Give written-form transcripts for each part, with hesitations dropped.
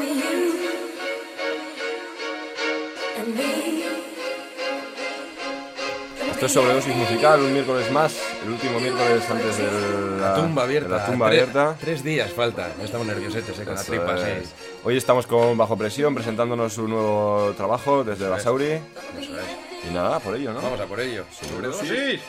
Esto es Sobredosis Musical, un miércoles más, el último miércoles antes de la tumba abierta. La tumba abierta. 3 días faltan, estamos nerviosetes con la tripa. Sí. Hoy estamos con Bajo Presión presentándonos un nuevo trabajo desde Basauri. Eso es. Y nada, por ello, ¿no? Vamos a por ello. Sobredosis.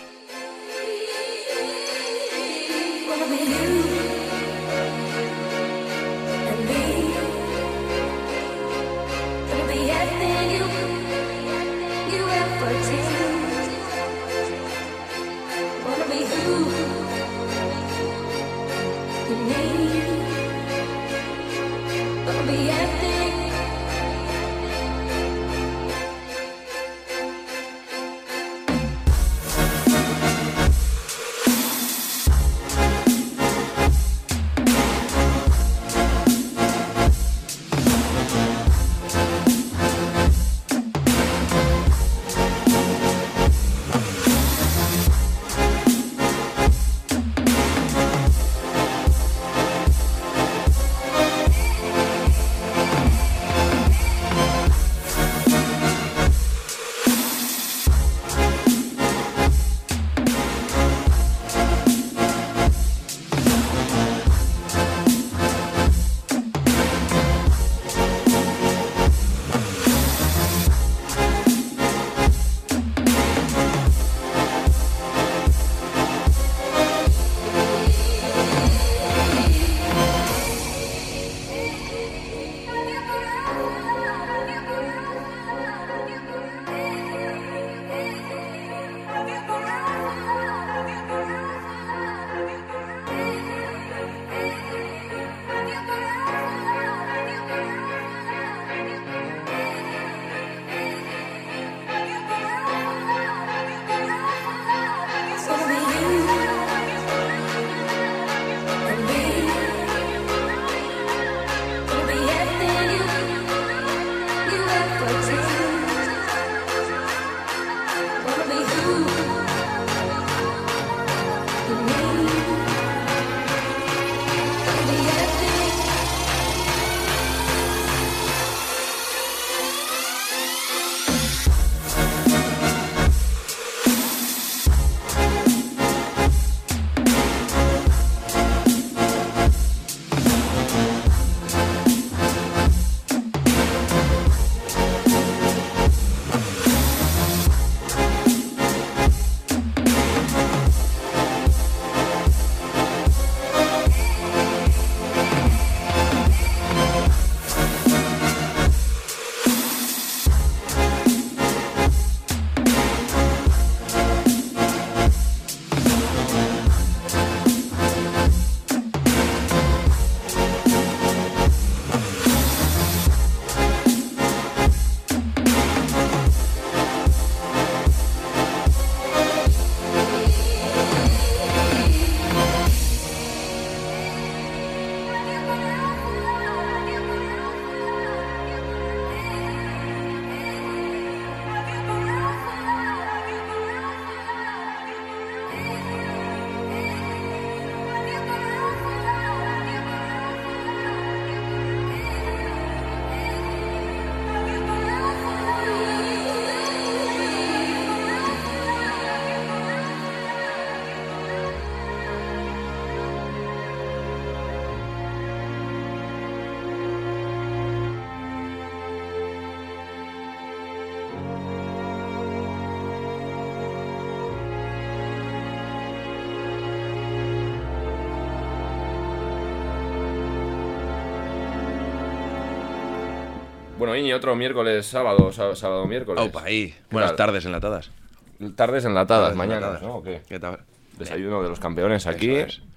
Bueno, y otro miércoles, sábado, miércoles. Opa, ahí. Buenas tardes enlatadas. Tardes enlatadas, mañanas, ¿no? ¿O qué? ¿Qué tal? Desayuno de los campeones aquí.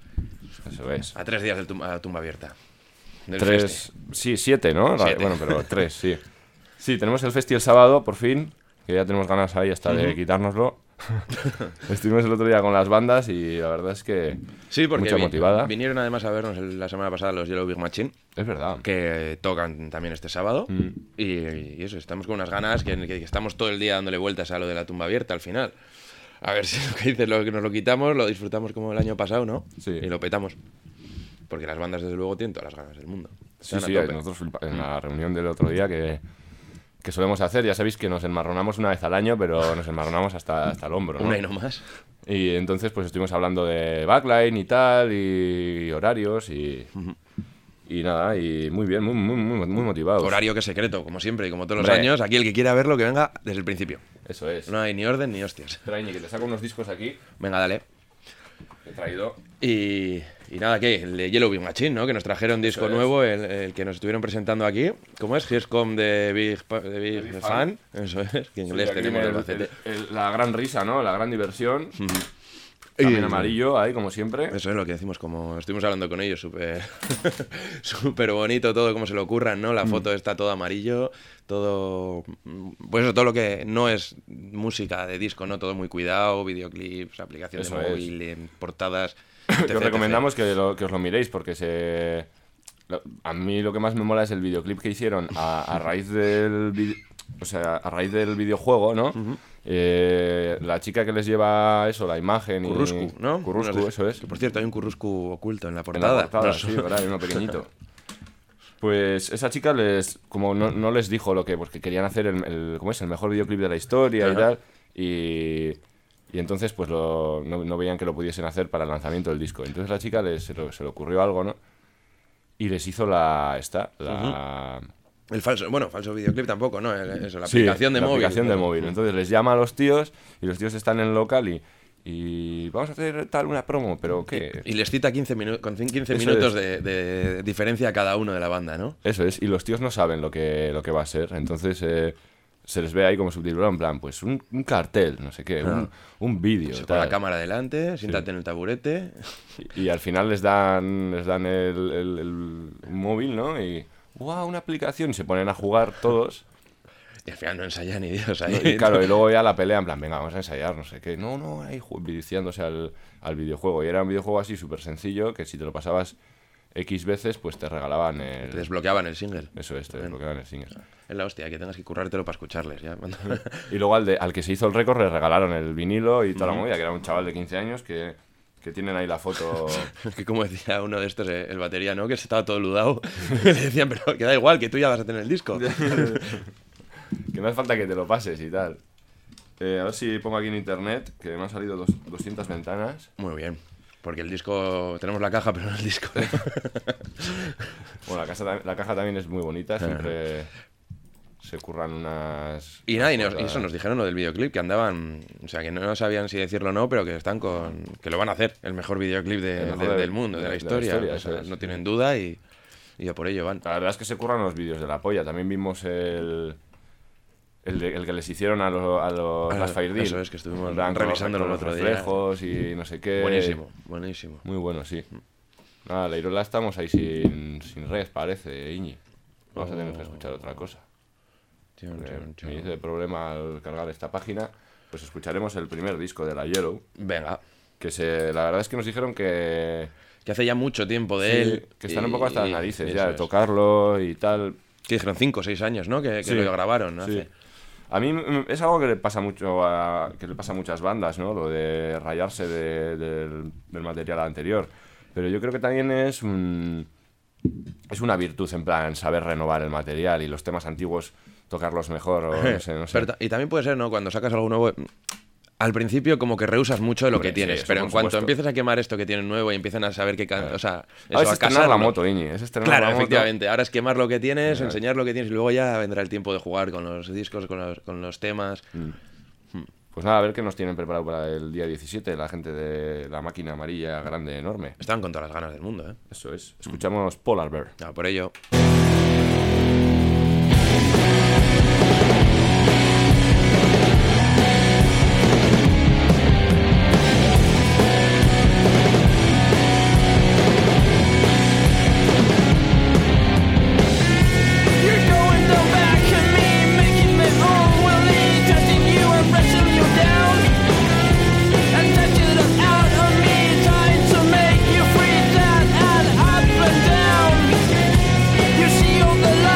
Eso es. A 3 días de la tumba abierta. Sí, 7, ¿no? 7. Bueno, pero 3, sí. Sí, tenemos el festi el sábado, por fin, que ya tenemos ganas ahí hasta de quitárnoslo. Estuvimos el otro día con las bandas y la verdad es que sí, porque mucha motivada. Vinieron además a vernos la semana pasada los Yellow Big Machine. Es verdad. Que tocan también este sábado. Y eso, estamos con unas ganas que estamos todo el día dándole vueltas a lo de la tumba abierta al final. A ver si lo que dices, lo que nos lo quitamos, lo disfrutamos como el año pasado, ¿no? Sí. Y lo petamos. Porque las bandas, desde luego, tienen todas las ganas del mundo. Sí, nosotros en la reunión del otro día que solemos hacer, ya sabéis que nos enmarronamos una vez al año, pero nos enmarronamos hasta el hombro, ¿no? Una y no más. Y entonces pues estuvimos hablando de backline y tal, y horarios y nada, y muy bien, muy motivados. Horario que es secreto, como siempre y como todos los Hombre. años. Aquí el que quiera verlo, que venga desde el principio. Eso es. No hay ni orden ni hostias. Espera, Iñi, que te saco unos discos aquí Venga, dale. que he traído. Y nada, ¿qué? El de Yellow Big Machine, ¿no? Que nos trajeron disco nuevo, el que nos estuvieron presentando aquí. ¿Cómo es? Here's Come the Big Fan. Eso es, que en inglés Sí, aquí tenemos viene el Albacete. la gran risa, ¿no? La gran diversión. También amarillo, ahí, como siempre. Eso es lo que decimos, como estuvimos hablando con ellos, súper súper bonito todo, como se lo ocurran, ¿no? La foto está todo amarillo, todo... Pues eso, todo lo que no es música de disco, ¿no? Todo muy cuidado, videoclips, aplicación de móvil, portadas... Que os recomendamos que os lo miréis, porque a mí lo que más me mola es el videoclip que hicieron a raíz del videojuego, ¿no? La chica que les lleva eso, la imagen y... Curruscu, ¿no? Curruscu, eso es. Que, por cierto, hay un Curruscu oculto en la En portada. la portada, sí, ¿verdad? Hay uno pequeñito. Pues esa chica como no les dijo lo que... Porque querían hacer ¿cómo es? El mejor videoclip de la historia. Ajá. Y tal. Y entonces pues no veían que lo pudiesen hacer para el lanzamiento del disco. Entonces la chica se le ocurrió algo, ¿no? Y les hizo el falso videoclip tampoco, ¿no? Eso, la aplicación de móvil. La aplicación de móvil. Entonces les llama a los tíos y los tíos están en el local y vamos a hacer una promo, pero ¿qué? Y les cita 15 minutos de diferencia a cada uno de la banda, ¿no? Eso es, y los tíos no saben lo que va a ser. Entonces se les ve ahí como subtitulado en plan, pues un cartel, no sé qué, un vídeo. Pues con la cámara delante, siéntate en el taburete. Y al final les dan el móvil, ¿no? Y ¡wow! Una aplicación. Y se ponen a jugar todos. Y al final no ensayan ni Dios ahí. Y claro, y luego ya la pelea en plan, venga, vamos a ensayar, no sé qué. No, ahí viciándose al videojuego. Y era un videojuego así súper sencillo, que si te lo pasabas X veces, pues te regalaban Te desbloqueaban el single. Eso es, te desbloqueaban el single. Es la hostia, que tengas que currártelo para escucharles ya. Y luego al que se hizo el récord le regalaron el vinilo y toda la movida, que era un chaval de 15 años que tienen ahí la foto. Que como decía uno de estos, el batería, ¿no? Que estaba todo ludado. Le decían, pero que da igual, que tú ya vas a tener el disco. Que no hace falta que te lo pases y tal. A ver si pongo aquí en internet, que me han salido 200 ventanas. Muy bien. Porque el disco... Tenemos la caja, pero no el disco. Bueno, la caja también es muy bonita. Siempre se curran unas... Y nada, y eso nos dijeron lo del videoclip, que andaban... O sea, que no sabían si decirlo o no, pero que están que lo van a hacer. El mejor videoclip del mundo, de la historia. O sea, no tienen duda y a por ello van. La verdad es que se curran los vídeos de la polla. También vimos el que les hicieron a los Last Fire Deal. Eso es, que estuvimos revisándolo el otro día. Reflejos y no sé qué. Buenísimo. Muy bueno, sí. Nada, la Irola estamos ahí sin red, parece, Iñi. Vamos a tener que escuchar otra cosa. Me hice problema al cargar esta página. Pues escucharemos el primer disco de la Yellow. Venga. Que la verdad es que nos dijeron que hace ya mucho tiempo de él. Que están un poco hasta las narices ya de tocarlo y tal. Que dijeron 5 o 6 años, ¿no? Que lo grabaron, ¿no? Sí. A mí es algo que le pasa mucho a muchas bandas, ¿no? Lo de rayarse del material anterior. Pero yo creo que también es una virtud, en plan, saber renovar el material y los temas antiguos tocarlos mejor o no sé. Pero, y también puede ser, ¿no? Cuando sacas algo nuevo... Al principio como que rehusas mucho de lo que tienes, pero en cuanto empiezas a quemar esto que tienes nuevo y empiezan a saber que... O sea, eso es estrenar la moto, Iñi. Claro, efectivamente. Ahora es quemar lo que tienes, enseñar lo que tienes y luego ya vendrá el tiempo de jugar con los discos, con los temas. Pues nada, a ver qué nos tienen preparado para el día 17, la gente de la máquina amarilla grande, enorme. Están con todas las ganas del mundo, ¿eh? Eso es. Escuchamos Polar Bear. Por ello... You see all the light.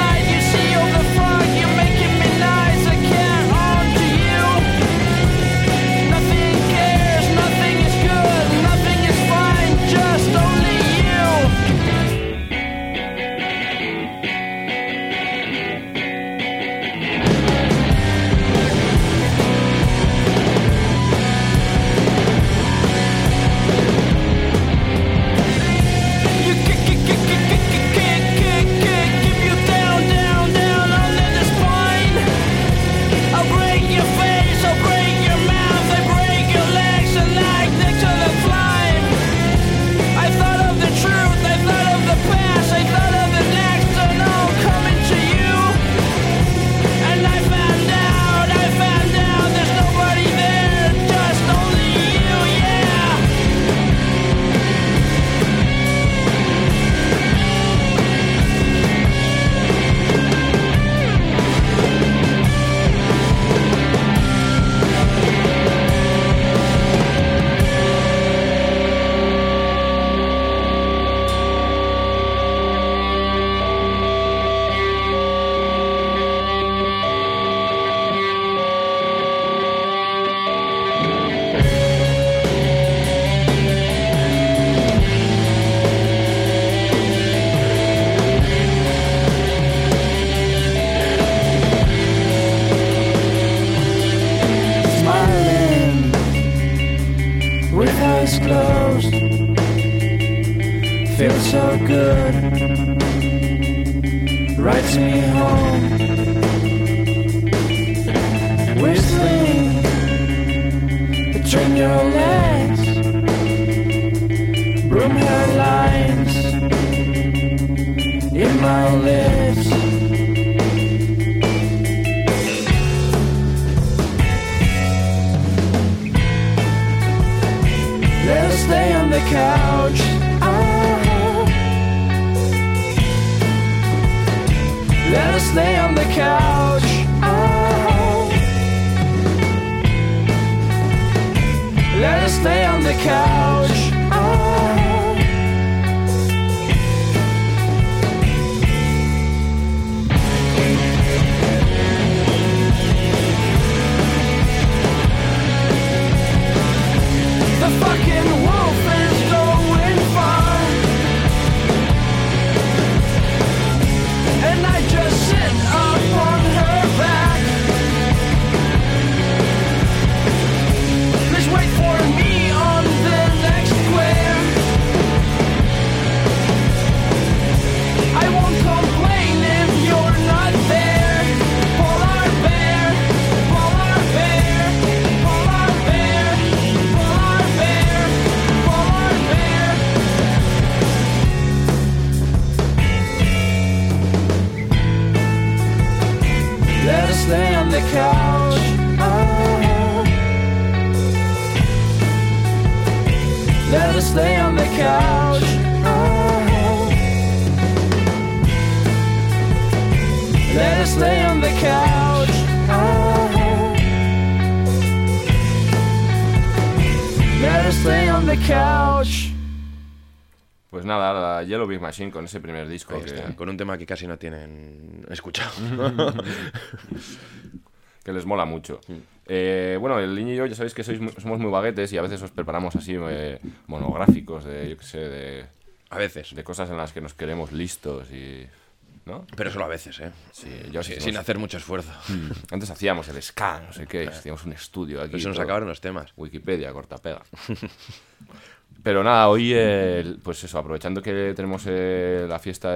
so good, writes me home, whistling between your legs, broom hairlines in my lips. Let us stay on the couch. Let us stay on the couch. Let us stay on the couch. The fucking wolf is going far, and I just sit up on her back. Please wait for me on the next square. I won't complain if you're not there. Polar bear, polar bear, polar bear, polar bear, polar bear. Let us stay on the couch. Let us stay on the couch. Let us stay on the couch. Let us stay on the couch. Pues nada, la Yellow Brick Machine con ese primer disco Ahí está, con un tema que casi no tienen escuchado. que les mola mucho. Bueno, el Iñi y yo ya sabéis que somos muy baguetes y a veces os preparamos así monográficos de, yo qué sé, A veces. de cosas en las que nos queremos listos y... ¿no? Pero solo a veces, ¿eh? Sí, yo sí. Sin hacer mucho esfuerzo. Antes hacíamos el ska, no sé qué, hacíamos un estudio aquí. Pero se nos todo. acabaron los temas. Wikipedia, cortapega. Pero nada, hoy, pues eso, aprovechando que tenemos la fiesta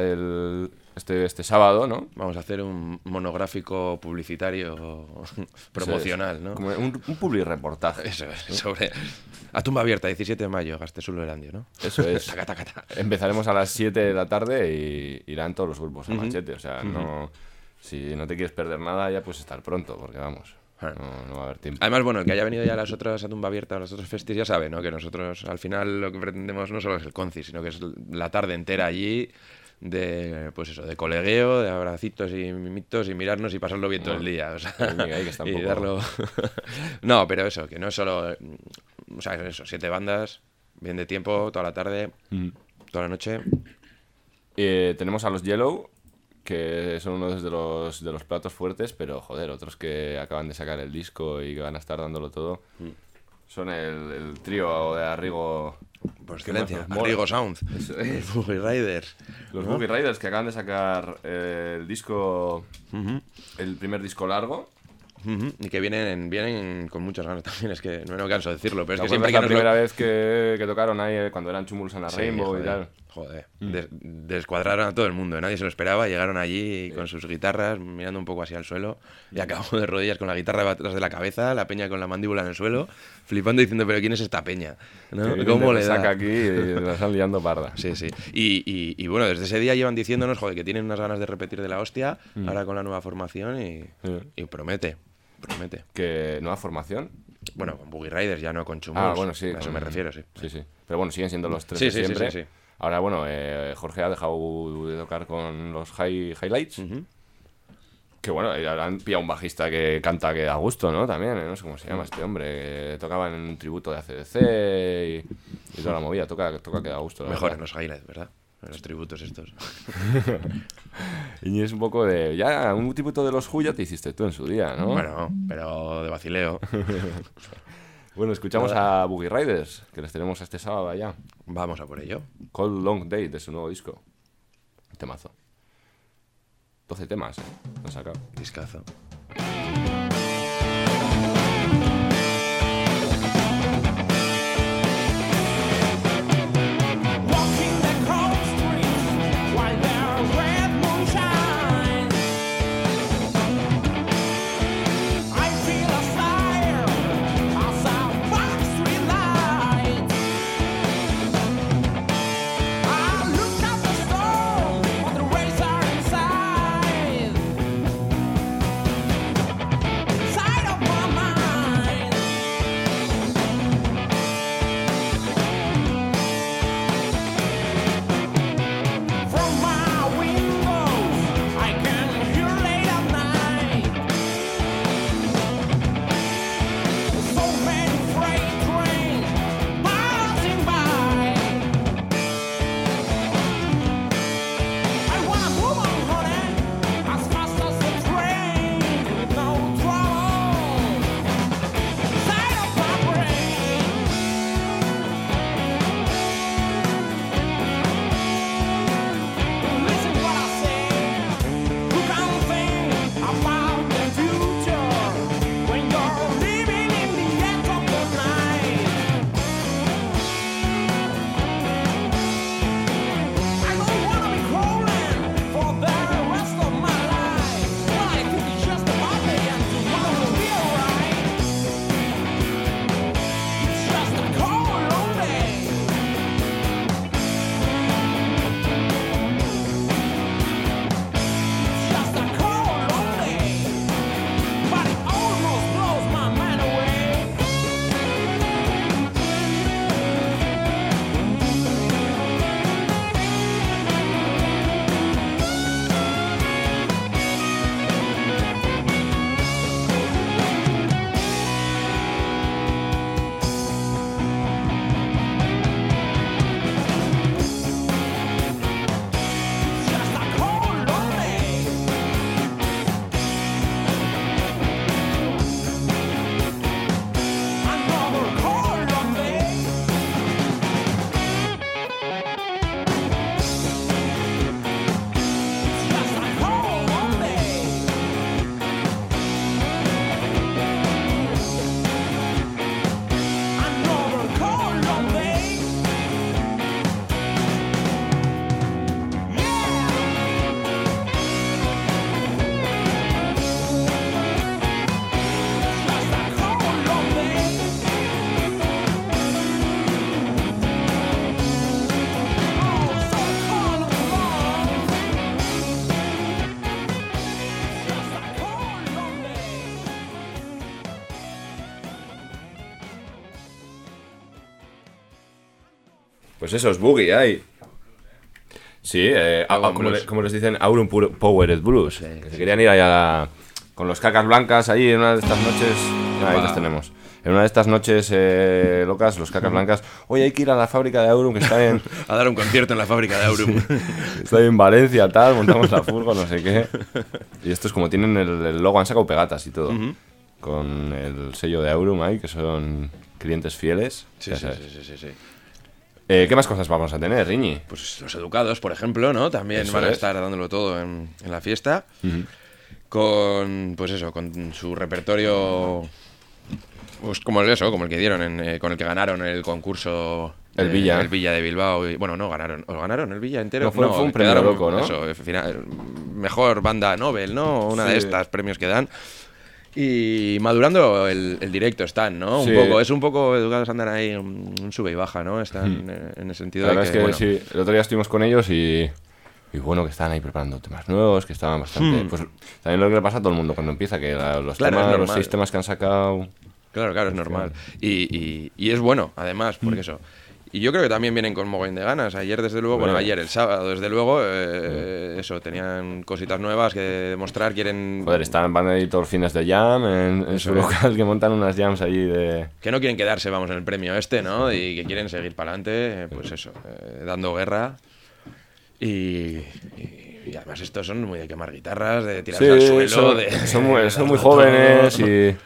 este sábado, ¿no? Vamos a hacer un monográfico publicitario promocional, ¿no? Como un publireportaje. Eso es, sobre... A tumba abierta, 17 de mayo, Gastesulo Erandio, ¿no? Eso es. Taca, taca, taca. Empezaremos a las 7 de la tarde y irán todos los grupos a Machete. O sea, no, si no te quieres perder nada, ya puedes estar pronto, porque vamos, no va a haber tiempo. Además, bueno, el que haya venido ya a las otras a tumba abierta, a los otros festis, ya sabe, ¿no? Que nosotros al final lo que pretendemos no solo es el conci, sino que es la tarde entera allí de, pues eso, de colegueo, de abracitos y mimitos y mirarnos y pasarlo bien todo el día. O sea, Ahí que está un y poco... darlo... No, pero eso, que no es solo... O sea, eso, 7 bandas, bien de tiempo, toda la tarde, toda la noche. Tenemos a los Yellow, que son uno de los platos fuertes, pero joder, otros que acaban de sacar el disco y que van a estar dándolo todo. Son el trío de Arrigo. Por excelencia, más nos mola? Arrigo Sound, Eso es. Boogie Riders. Los Boogie Riders, que acaban de sacar el disco, el primer disco largo. Y que vienen con muchas ganas también, es que no me canso de decirlo, pero es ¿Te que siempre acuerdas que la nos primera vez que tocaron ahí cuando eran Chumulus en la Sí, Rainbow joder, y tal? Joder, descuadraron a todo el mundo, nadie se lo esperaba, llegaron allí con sus guitarras, mirando un poco hacia el suelo, y acabamos de rodillas con la guitarra atrás de la cabeza, la peña con la mandíbula en el suelo, flipando diciendo, pero ¿quién es esta peña? ¿No? ¿Cómo le da? saca aquí y la están liando parda. Sí, sí. Y bueno, desde ese día llevan diciéndonos, joder, que tienen unas ganas de repetir de la hostia, ahora con la nueva formación y promete. ¿Que nueva formación? Bueno, con Boogie Riders, ya no con Chumulus. Bueno, sí. A eso me refiero, sí. Sí. Pero bueno, siguen siendo los tres Sí, de sí, sí, siempre. sí, sí. Ahora, bueno, Jorge ha dejado de tocar con los Highlights. Que bueno, han pillado un bajista que canta que da gusto, ¿no? También, no sé cómo se llama este hombre. Tocaba en un tributo de AC/DC y toda la movida. Toca que da gusto. Mejor en los Highlights, ¿verdad? En los tributos estos. Y es un poco de... Ya, un tributo de los Who ya te hiciste tú en su día, ¿no? Bueno, pero de vacileo. Bueno, escuchamos a Boogie Riders, que les tenemos este sábado allá. Vamos a por ello. Cold Long Day, de su nuevo disco. Temazo. 12 temas, lo han sacado. Discazo. Walking across Pues eso, es boogie ahí. Sí, como les dicen, Aurum Powered Blues. Sí, que se querían ir allá con los cacas blancas ahí en una de estas noches. Ahí los tenemos. En una de estas noches locas, los cacas blancas. Oye, hay que ir a la fábrica de Aurum, que está en... A dar un concierto en la fábrica de Aurum. Está en Valencia, tal, montamos la furgo, no sé qué. Y estos como tienen el logo, han sacado pegatas y todo. Con el sello de Aurum ahí, que son clientes fieles. Sí, ya sí, sabes. sí. ¿Qué más cosas vamos a tener, Riñi? Pues los educados, por ejemplo, ¿no? También Eso van a es. estar dándolo todo en la fiesta. Con, pues eso, con su repertorio... Pues como el que dieron, con el que ganaron el concurso... El Villa. El Villa de Bilbao. Y, bueno, no ganaron. ¿O ganaron el Villa entero? No, fue un premio quedaron, loco, ¿no? Eso, mejor banda Nobel, ¿no? Una de estas premios que dan. Y madurando el directo están, ¿no? Sí. Es un poco educados, andan ahí un sube y baja, ¿no? Están en el sentido La de verdad que, es que bueno, sí, el otro día estuvimos con ellos y bueno, que estaban ahí preparando temas nuevos, que estaban bastante... Pues también lo que le pasa a todo el mundo cuando empieza, que los Claro, es temas, los normal. 6 temas que han sacado... Claro, es normal. Y es bueno, además, porque eso. Y yo creo que también vienen con mogollón de ganas. Ayer, desde luego, Bueno. ayer, el sábado, desde luego, eso, tenían cositas nuevas que demostrar, quieren... Joder, van ahí todos los fines de jam en su es. local, que montan unas jams allí de... Que no quieren quedarse, vamos, en el premio este, ¿no? Y que quieren seguir para adelante, pues eso, dando guerra. Y además estos son muy de quemar guitarras, de tirarse al suelo, son muy jóvenes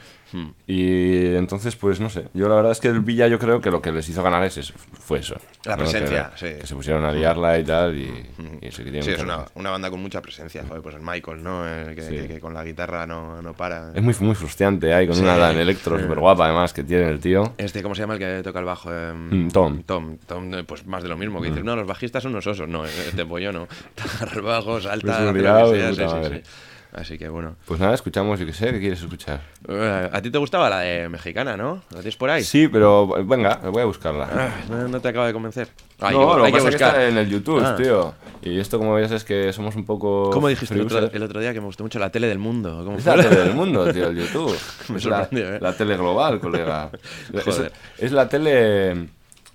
y entonces, pues no sé. Yo la verdad es que el Villa, yo creo que lo que les hizo ganar fue eso. La ¿no? presencia, que, sí. que se pusieron a liarla y tal, y eso que tiene Sí, mucha es presencia. una banda con mucha presencia. Joder, pues el Michael, ¿no? Que con la guitarra no para. Es muy, muy frustrante ahí, con Sí. una Dan Electro súper guapa además que tiene el tío. ¿Cómo se llama el que toca el bajo? Tom. Tom, pues más de lo mismo, que dices, no, los bajistas son unos osos. No, este pollo no. Toca el bajo, salta, Pues hace liado lo de que sea, puta sí. madre. Así que bueno. Pues nada, escuchamos, yo qué sé, ¿qué quieres escuchar? A ti te gustaba la de mexicana, ¿no? ¿La tienes por ahí? Sí, pero venga, voy a buscarla. No te acaba de convencer. No, lo hay que que pasa es que buscar. está en el YouTube, Ah. tío. Y esto, como ves, es que somos un poco... ¿Cómo dijiste free-users. el otro día que me gustó mucho la tele del mundo? ¿Cómo Es fue? la tele del mundo, tío, el YouTube. Me Es la, sorprendió, ¿eh? la tele global, colega. Joder. Es la tele...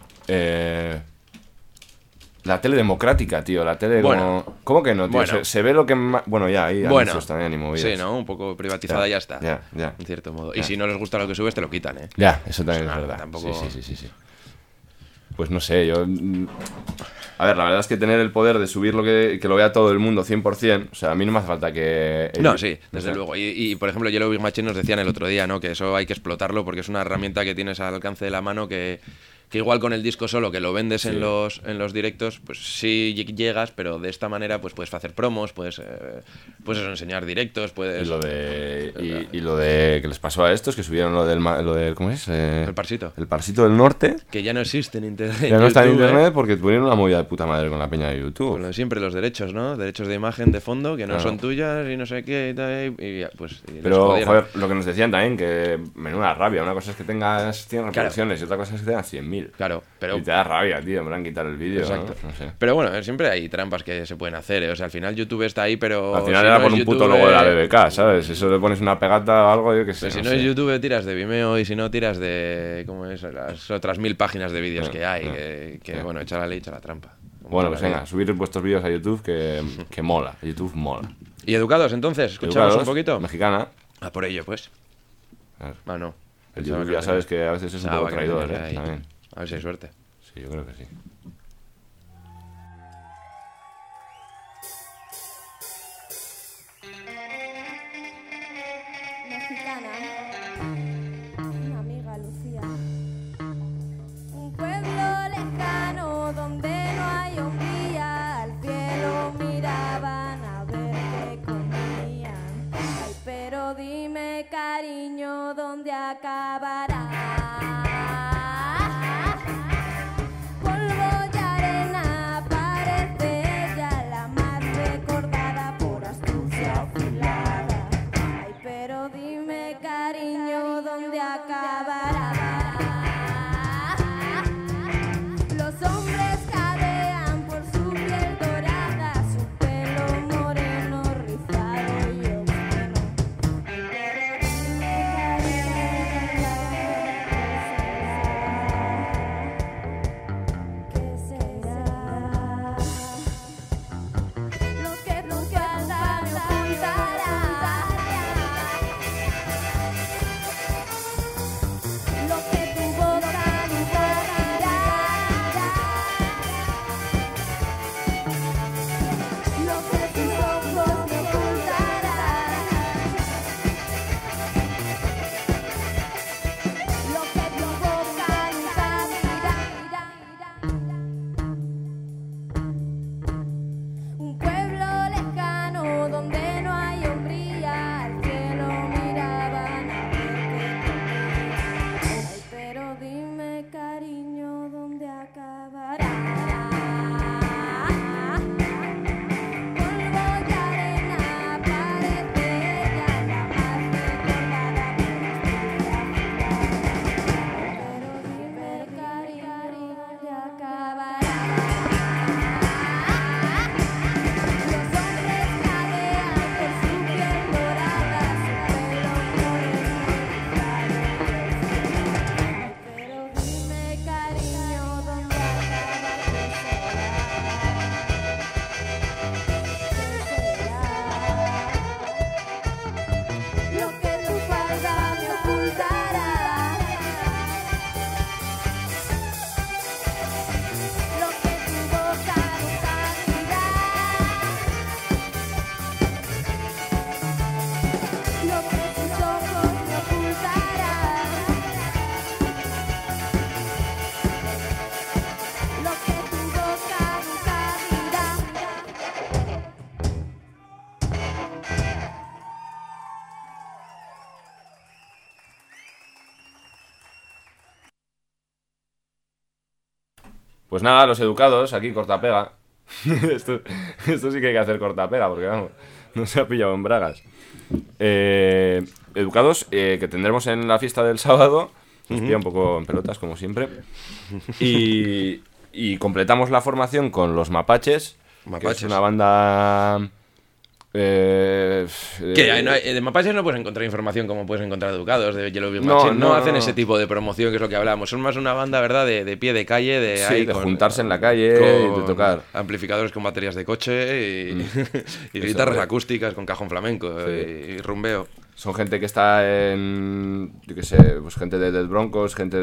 la tele democrática, tío. La tele Bueno. como... ¿Cómo que no, tío? Bueno. Se ve lo que... Bueno, ya, ahí Bueno, anuncios también y movidas. sí, ¿no? Un poco privatizada y ya está. Ya. En cierto modo. Ya. Y si no les gusta lo que subes, te lo quitan, ¿eh? Ya, eso también Pues es nada, verdad. tampoco- Sí. Pues no sé, yo... A ver, la verdad es que tener el poder de subir lo que lo vea todo el mundo 100%, o sea, a mí no me hace falta que... No, sí, desde sé. luego. Y, por ejemplo, Yellow Big Machine nos decían el otro día, ¿no? Que eso hay que explotarlo porque es una herramienta que tienes al alcance de la mano que igual con el disco solo, que lo vendes Sí. en los directos, pues sí llegas, pero de esta manera pues puedes hacer promos, puedes eso, enseñar directos, puedes... Y lo de que les pasó a estos, que subieron lo del ¿cómo es? El Parsito. El Parsito del Norte. Que ya no existe en internet. Ya no está en YouTube, internet porque tuvieron una movida de puta madre con la peña de YouTube. Con lo de siempre, los derechos, ¿no? Derechos de imagen, de fondo, que no Claro. son tuyas y no sé qué y tal, y ya, pues... y les Pero, jodieron. joder, lo que nos decían también, que menuda rabia. Una cosa es que tengas 100 reproducciones y otra cosa es que tengas 100.000. Claro, pero... Y te da rabia, tío, me van a quitar el vídeo, ¿no? Exacto. No sé. Pero bueno, siempre hay trampas que se pueden hacer, ¿eh? O sea, al final YouTube está ahí, pero... Al final si era no por es un puto YouTube, logo de la BBK, ¿sabes? Eso le pones una pegata o algo, yo qué sé. Pero si no no es sé. YouTube, tiras de Vimeo y si no, tiras de... ¿Cómo es? Las otras 1000 páginas de vídeos que hay. Bueno, echa la ley, echa la trampa. Bueno, pues venga, subir vuestros vídeos a YouTube que mola. YouTube mola. ¿Y educados, entonces? ¿Escuchamos Educados, un poquito? Mexicana. A por ello, pues. Claro. Ah, no. El Pensaba YouTube que ya lo sabes tenía. que a veces es un Pensaba poco que lo traidor, tenía ahí. También. A ver si hay suerte. Sí, yo creo que sí. Mexicana. Mi amiga Lucía. Un pueblo lejano donde no hay hombría, al cielo miraban a ver qué comían. Ay, pero dime, cariño, ¿dónde acabará? Polvo y arena, parece ella la más recordada por astucia afilada. Ay, pero dime, cariño, Pues nada, los educados, aquí cortapega. esto sí que hay que hacer cortapega, porque vamos, no se ha pillado en bragas. Educados que tendremos en la fiesta del sábado. Nos pilla un poco en pelotas, como siempre. Y completamos la formación con los Mapaches, que es una banda... Que de Mapaches no puedes encontrar información como puedes encontrar Educados, de Yellow Bill Machine. No hacen ese tipo de promoción, que es lo que hablábamos. Son más una banda, ¿verdad? De pie de calle, de juntarse en la calle y de tocar. Amplificadores con baterías de coche y guitarras acústicas con cajón flamenco y rumbeo. Son gente que está en... yo qué sé, pues gente de Dead Broncos, gente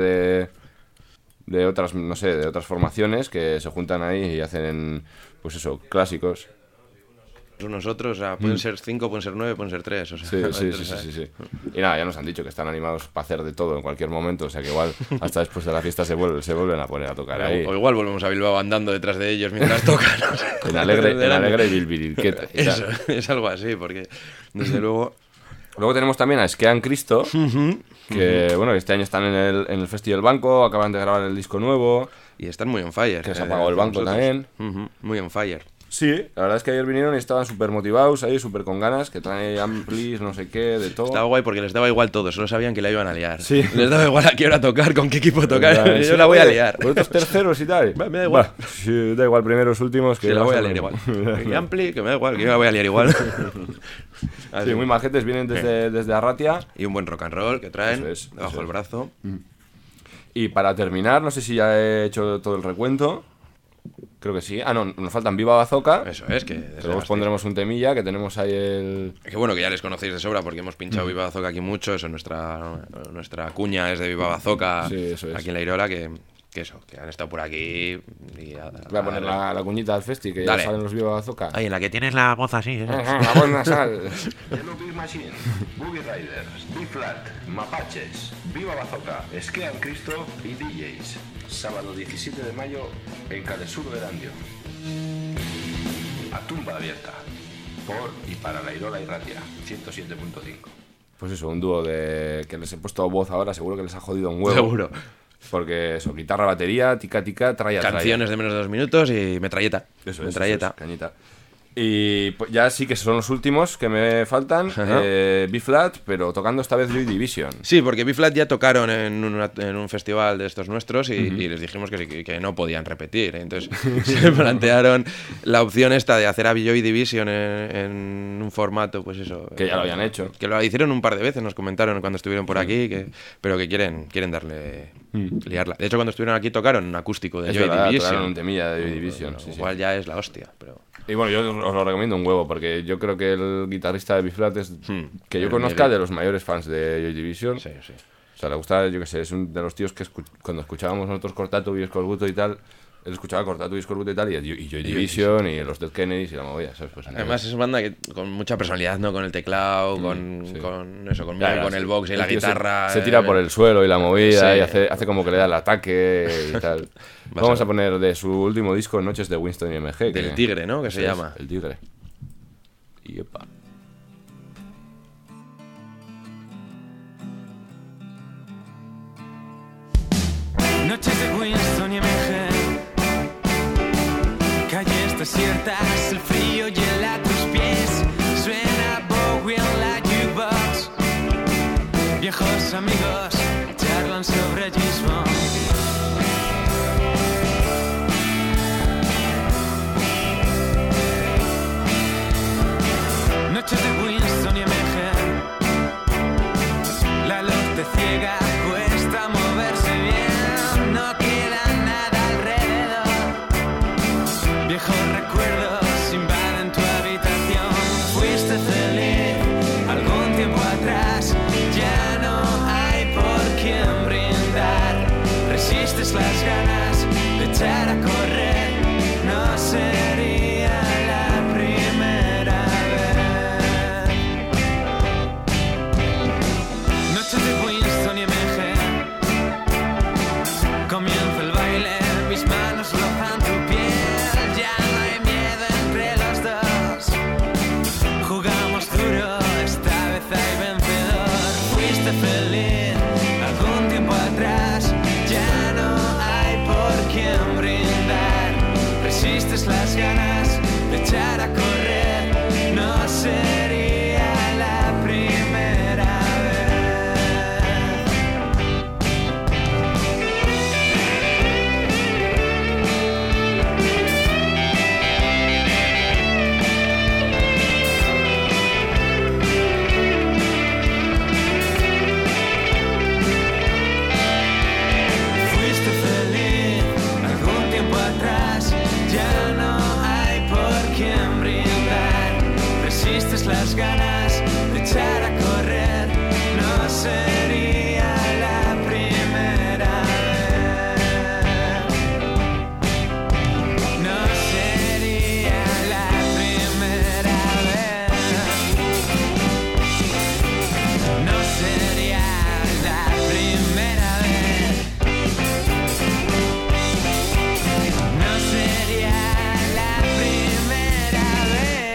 de otras, no sé, de otras formaciones que se juntan ahí y hacen, pues eso, clásicos. Unos otros, o sea, pueden ser 5, pueden ser 9, pueden ser 3. O sea, sí. Y nada, ya nos han dicho que están animados para hacer de todo en cualquier momento, o sea que igual hasta después de la fiesta se vuelven a poner a tocar ahí. O igual volvemos a Bilbao andando detrás de ellos mientras tocan. O sea, en alegre y bilbiriqueta. Eso, es algo así, porque desde luego... Luego tenemos también a Skean Cristo, que bueno, este año están en el Festival Banco, acaban de grabar el disco nuevo. Y están muy on fire. Que se ha apagado el banco también. Muy on fire. Sí, la verdad es que ayer vinieron y estaban súper motivados ahí, súper con ganas, que traen amplis, no sé qué, de todo. Estaba guay porque les daba igual todo, solo sabían que la iban a liar. Sí. Les daba igual a qué hora tocar, con qué equipo tocar, yo la voy a liar. Vosotros terceros y tal. Me da igual. Sí, da igual, primeros, últimos, que sí, la voy a liar igual. Y ampli, que me da igual, que yo la voy a liar igual. Sí, muy majetes, vienen desde Arratia. Y un buen rock and roll que traen debajo del brazo. Y para terminar, no sé si ya he hecho todo el recuento. Creo que sí. Ah, no, nos faltan Viva Bazooka. Eso es, que... Luego pondremos un temilla, que tenemos ahí el... Que bueno, que ya les conocéis de sobra, porque hemos pinchado Viva Bazooka aquí mucho. Eso, nuestra cuña es de Viva Bazooka, sí, eso es. Aquí en La Irola, que han estado por aquí. Y voy a poner la cuñita al festi, que dale. Ya salen los Viva Bazooka. Ahí, en la que tienes la voz así. La voz nasal. Yellow Bill Machine, Boogie Riders, B-Flat, Mapaches, Viva Bazooka, Skean Cristo y DJs. Sábado 17 de mayo en Calesur de Erandio. A tumba abierta. Por y para La Irola y Ratia, 107.5. Pues eso, un dúo que les he puesto voz ahora, seguro que les ha jodido un huevo. Seguro. Porque eso, guitarra, batería, tica, traya. Canciones de menos de 2 minutos y metralleta. Eso metralleta. Es, cañita. Y pues ya sí que son los últimos que me faltan. B-Flat, pero tocando esta vez Joy Division. Sí, porque B-Flat ya tocaron en un festival de estos nuestros y les dijimos que no podían repetir. Entonces se plantearon la opción esta de hacer a Joy Division en un formato, pues eso. Que ya lo habían hecho. Que lo hicieron un par de veces, nos comentaron cuando estuvieron por aquí, pero que quieren darle... liarla. De hecho, cuando estuvieron aquí tocaron un acústico de Joy Division. Tocaron un temilla de Joy Division. Sí, igual ya es la hostia, pero... Y bueno, yo os lo recomiendo un huevo, porque yo creo que el guitarrista de B-Flat es, que yo conozca, de los mayores fans de Joy Division. Sí. O sea, le gusta, yo qué sé, es uno de los tíos que cuando escuchábamos nosotros Cortatu y Escorbuto y tal, él escuchaba Cortatu y Escorbuto y tal, y Joy Division y los Dead Kennedys y la movida, ¿sabes? Pues, además es banda que con mucha personalidad, ¿no? Con el teclado, con el box y la guitarra. Se tira por el suelo y la movida y hace como que le da el ataque y tal. Vamos a poner de su último disco, Noches de Winston y MG. Del Tigre, ¿no? Que se llama. El Tigre. Y epa. Noches de Winston y MG, calles desiertas, el frío hiela tus pies, suena Bowie en la jukebox, viejos amigos charlan sobre Gisbon. Noches de Winston y MG, la luz te ciega, cuesta moverse bien, no queda nada alrededor. Viejos recuerdos invaden tu habitación. Fuiste feliz algún tiempo atrás, ya no hay por quién brindar. Resistes las ganas de echar a correr, no sería la primera vez. Noches de Winston y MG, comienza el baile, mis manos rozan tu piel, ya no hay miedo entre los dos. Jugamos duro, esta vez hay vencedor. Fuiste feliz algún tiempo atrás, ya no hay por quién brindar. quien brindar. Resistes las ganas de echar a correr. No sería la primera vez. No sería la primera vez. No sería la primera vez. No sería la primera vez.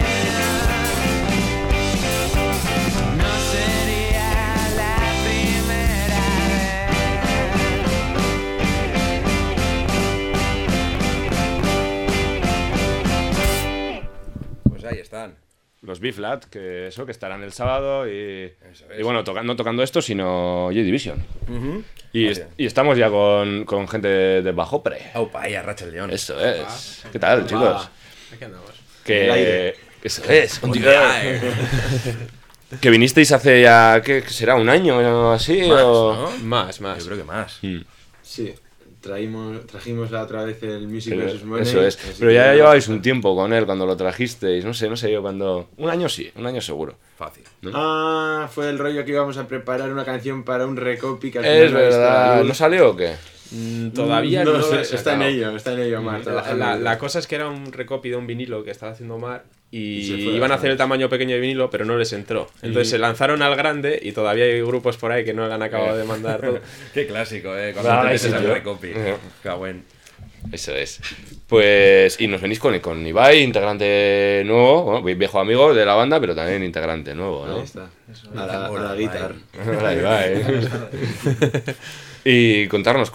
No sería la primera vez. Pues ahí están. Los B-Flat, que estarán el sábado y es. bueno, no tocando esto, sino Joy Division. Y, Hostia. y estamos ya con gente de Bajopre. Aupa, ahí arracha el león. Eso es. ¿Qué tal, chicos? Aquí andamos. Que el aire. Eso es. Que vinisteis hace ya, ¿qué será? ¿Un año o así? Más, o... ¿no? Más. Yo creo que más. Sí, trajimos la otra vez el Music vs. Money. Eso es. así Pero que ya llevabais un tiempo con él cuando lo trajisteis. No sé yo cuando. Un año sí, un año seguro. Fácil. Ah, fue el rollo que íbamos a preparar una canción para un recopy que al Es final no ha visto la verdad. luz. ¿No salió o qué? Todavía no, no lo sé, he está en sacado. ello, Mar. trabajando. La cosa es que era un recopy de un vinilo que estaba haciendo Mar Y se y fue iban a a hacer el tamaño pequeño de vinilo, pero no les entró. Entonces se lanzaron al grande y todavía hay grupos por ahí que no le han acabado de mandar todo. Qué clásico, cuando Vale, te metes sí, al tío. recopy. Qué buen. Eso es. Pues, y nos venís con Ibai, integrante nuevo, bueno, viejo amigo de la banda, pero también integrante nuevo, ¿no? Ahí está. A la guitarra. Hola, Ibai. Y contarnos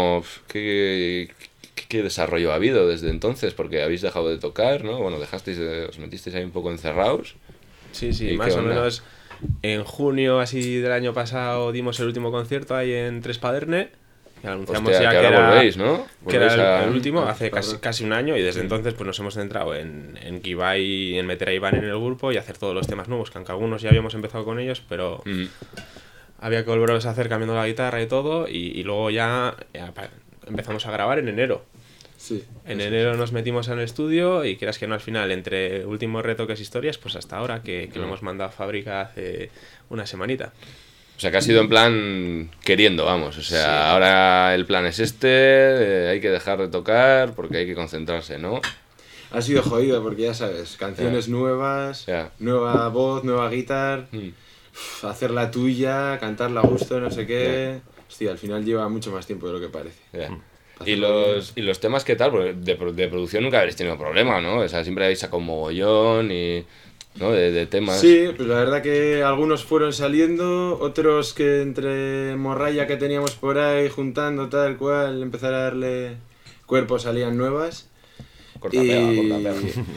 qué desarrollo ha habido desde entonces, porque habéis dejado de tocar, ¿no? Bueno, os metisteis ahí un poco encerrados. Sí, ¿Y más qué o onda? menos en junio así del año pasado dimos el último concierto ahí en Trespaderne. Que anunciamos Hostia, ya que que ahora era, volvéis, ¿no? que era Volvéis el último hace Correcto. casi un año y desde entonces pues nos hemos centrado en que Ibai, en meter a Iván en el grupo y hacer todos los temas nuevos, que aunque algunos ya habíamos empezado con ellos, pero había que volverlos a hacer cambiando la guitarra y todo y luego ya empezamos a grabar en enero. Sí. En enero nos metimos en el estudio y quieras que no, al final, entre últimos retoques e historias, pues hasta ahora que lo hemos mandado a fábrica hace una semanita. O sea, que ha sido en plan queriendo, vamos. O sea, ahora el plan es este, hay que dejar de tocar porque hay que concentrarse, ¿no? Ha sido jodido porque ya sabes, canciones nuevas, Ya. nueva voz, nueva guitarra, hacer la tuya, cantarla a gusto, no sé qué. Hostia, al final lleva mucho más tiempo de lo que parece. Ya. ¿Y los temas qué tal? Porque de producción nunca habréis tenido problema, ¿no? O sea, siempre habéis sacado un mogollón y... ¿no? De temas. Sí, pues la verdad que algunos fueron saliendo, otros que entre morralla que teníamos por ahí juntando tal cual, empezar a darle cuerpo salían nuevas. Corta pega.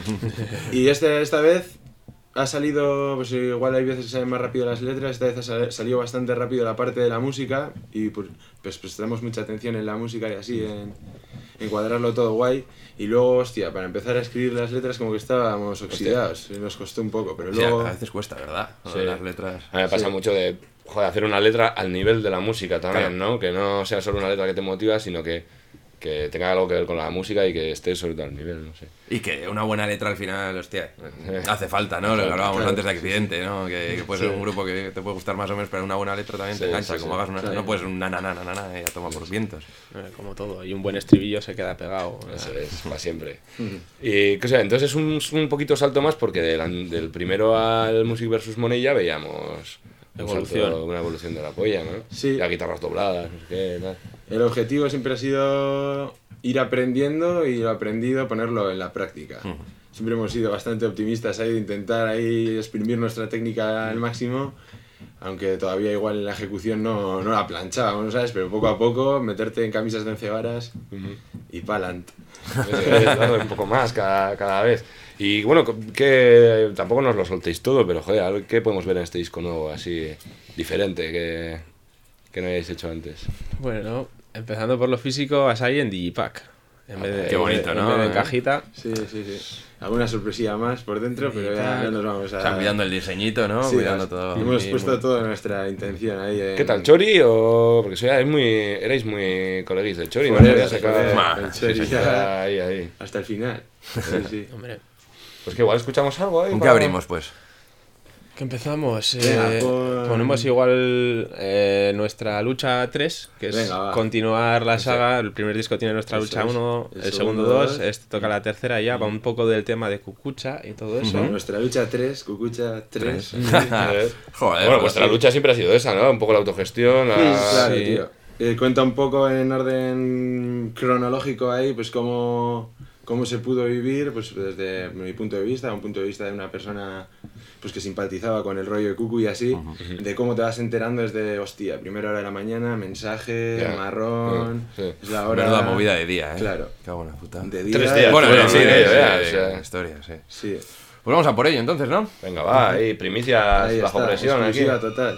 Y esta vez ha salido, pues igual hay veces que salen más rápido las letras, esta vez salió bastante rápido la parte de la música y pues prestamos mucha atención en la música y así, en cuadrarlo todo guay. Y luego, hostia, para empezar a escribir las letras como que estábamos oxidados, y nos costó un poco, pero O sea, luego... a veces cuesta, ¿verdad? Sí. Las letras. A mí me pasa mucho de hacer una letra al nivel de la música también, ¿no? Que no sea solo una letra que te motiva, sino que tenga algo que ver con la música y que esté sobre todo al nivel, no sé. Y que una buena letra al final, hostia, hace falta, ¿no? Lo que hablábamos Claro. antes de Accidente, ¿no? Que puede ser un grupo que te puede gustar más o menos, pero una buena letra también te Sí, engancha. sí, Como sí. hagas una... Claro. No puedes un na y ya toma por vientos. Como todo, y un buen estribillo se queda pegado. Eso es, para siempre. Y, o sea, entonces es un poquito salto más porque del primero al Music vs. Money ya veíamos una evolución de la polla, ¿no? Sí. Las guitarras dobladas, no sé qué, tal. El objetivo siempre ha sido ir aprendiendo y lo aprendido ponerlo en la práctica. Siempre hemos sido bastante optimistas ahí de intentar ahí exprimir nuestra técnica al máximo, aunque todavía igual en la ejecución no la planchábamos, ¿sabes? Pero poco a poco meterte en camisas de 11 varas y pa'lant. Darle un poco más cada vez. Y bueno, que tampoco nos lo soltéis todo, pero joder, a ver qué podemos ver en este disco nuevo así diferente que no hayáis hecho antes. Bueno, empezando por lo físico, vas ahí en Digipack. Qué bonito, ¿no? En vez de en cajita. Sí. Alguna sorpresilla más por dentro, pero ya no nos vamos a... O sea, cuidando el diseñito, ¿no? Sí, Cuidando todo. hemos Sí, puesto muy- toda nuestra intención ahí en... ¿Qué tal, Chori? Porque erais muy coleguis de Chori, ¿no? Joder, Había sacado- joder, Ma, el Chori sí, sí, ya Ahí. hasta el final. Sí. Hombre, Pues que igual escuchamos algo ahí. ¿Con qué abrimos, pues? ¿Qué empezamos? Venga, Ponemos igual nuestra lucha 3, que es Venga, va. continuar la saga. El primer disco tiene nuestra Eso lucha es. 1, El el segundo segundo 2, 2. este toca la tercera ya, va un poco del tema de Cucucha y todo eso. Nuestra lucha 3, Cucucha 3. Joder, Bueno, vuestra lucha siempre ha sido esa, ¿no? Un poco la autogestión. Claro, Sí. tío. Cuenta un poco en orden cronológico ahí, pues cómo se pudo vivir, pues desde mi punto de vista, un punto de vista de una persona pues que simpatizaba con el rollo de Cucu y así, de cómo te vas enterando desde, hostia, primera hora de la mañana, mensaje, Ya. marrón, Sí. es la hora... Menuda movida de día, ¿eh? Claro. Cago en la puta. De día, 3 días. Bueno, Bueno, sí, sí, de ya, o sea. historia, sí. Sí, Pues vamos a por ello entonces, ¿no? Venga, va, ahí, primicias ahí bajo está, presión aquí. exclusiva total.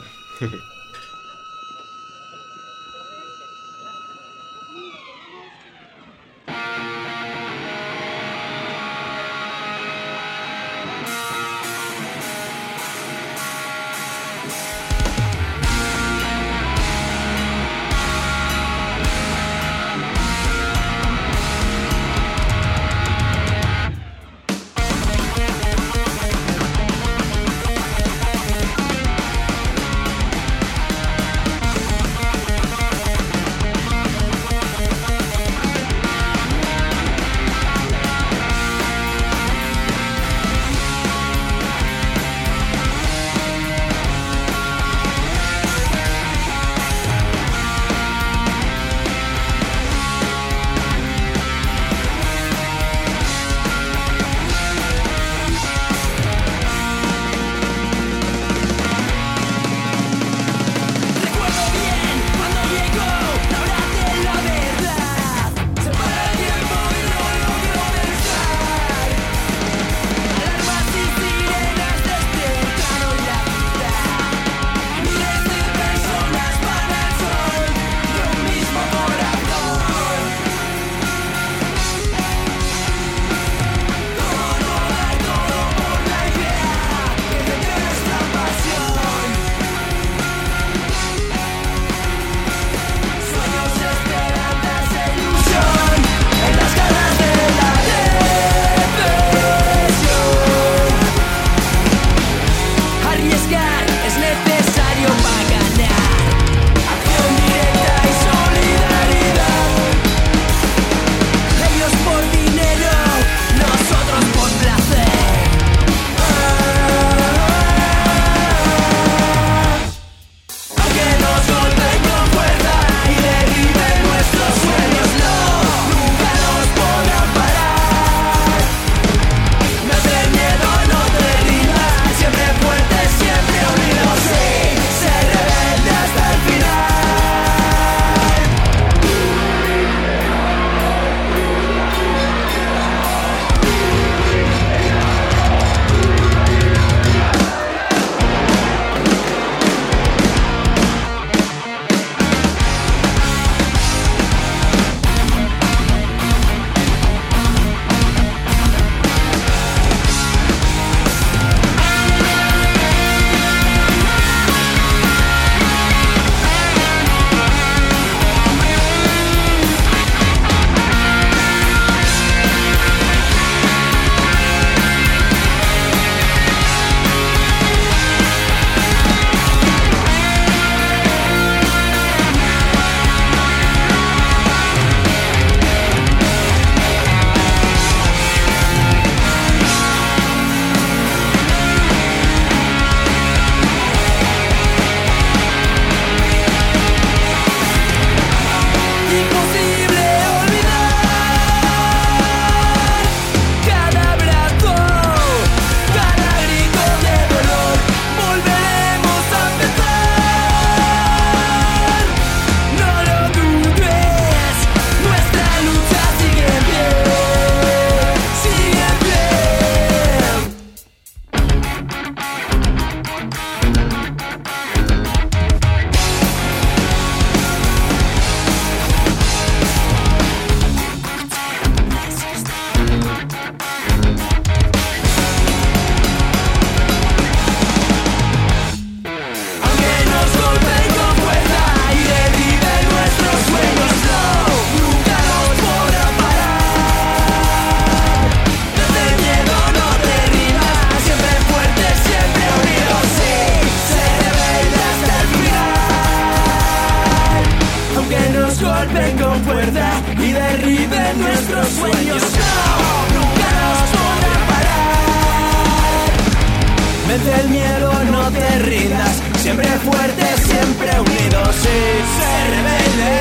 sueños no, nunca nos podrá parar. Vence el miedo, no te rindas, siempre fuerte, siempre unidos y ser rebelde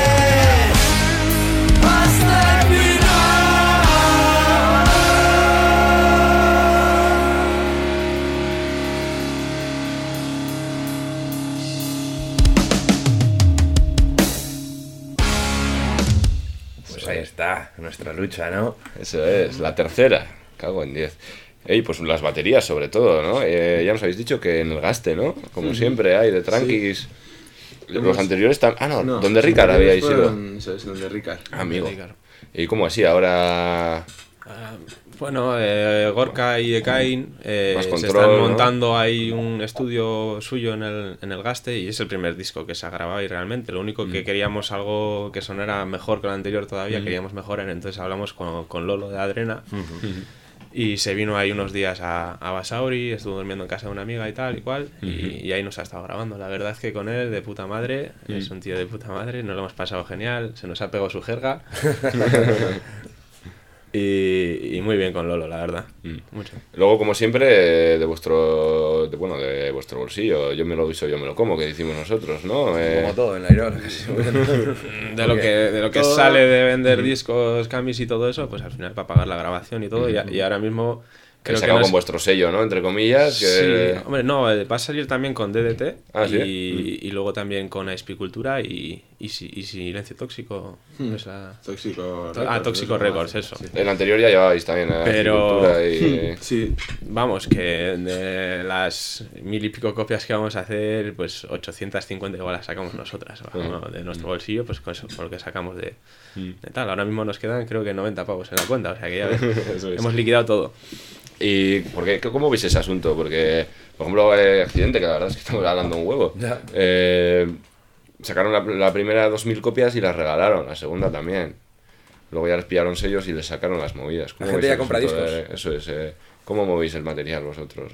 hasta el final. Pues ahí está, nuestra lucha, ¿no? Eso es, la tercera. Cago en 10. Ey, pues las baterías sobre todo, ¿no? Ya nos habéis dicho que en el gaste, ¿no? Como siempre hay, de tranquis. Los anteriores están... Ah, no, donde Ricard habíais ido. Eso es, donde Ricard. Amigo. ¿Y cómo así? Ahora... Bueno, Gorka y Ekain Más se control, están ¿no? montando ahí un estudio suyo en el Gaste y es el primer disco que se ha grabado y realmente lo único que queríamos algo que sonara mejor que el anterior todavía, queríamos mejorar, entonces hablamos con Lolo de Adrena y se vino ahí unos días a Basauri, estuvo durmiendo en casa de una amiga y tal y cual y ahí nos ha estado grabando. La verdad es que con él de puta madre, es un tío de puta madre, nos lo hemos pasado genial, se nos ha pegado su jerga. Y muy bien con Lolo, la verdad. Mucho. Luego, como siempre, de vuestro bolsillo, yo me lo guiso, yo me lo como, que decimos nosotros, ¿no? Como todo en la Irola. De lo que sale de vender discos, camis y todo eso, pues al final para pagar la grabación y todo. Y ahora mismo que creo que sacado no con es- vuestro sello, ¿no? Entre comillas. Que... Sí, hombre, no, va a salir también con DDT Ah, ¿sí? y luego también con Aespicultura y Silencio Tóxico. Es la- Tóxico Tóxico Records, eso. Sí. El anterior ya llevabais también a Pero- Agricultura y... Sí, Vamos, que de las 1000 y pico copias que vamos a hacer, pues 850 igual las sacamos nosotras, ¿no? De nuestro bolsillo, pues con eso, con lo que sacamos de tal. Ahora mismo nos quedan creo que 90 pavos en la cuenta, o sea que ya ves, Eso es. hemos liquidado todo. ¿Y cómo veis ese asunto? Porque, por ejemplo, Accidente, que la verdad es que estamos hablando un huevo. Ya. Sacaron la primera 2000 copias y las regalaron, la segunda también. Luego ya les pillaron sellos y les sacaron las movidas. ¿Cómo La gente veis ya el compra asunto discos. Eso es. ¿Cómo movéis el material vosotros?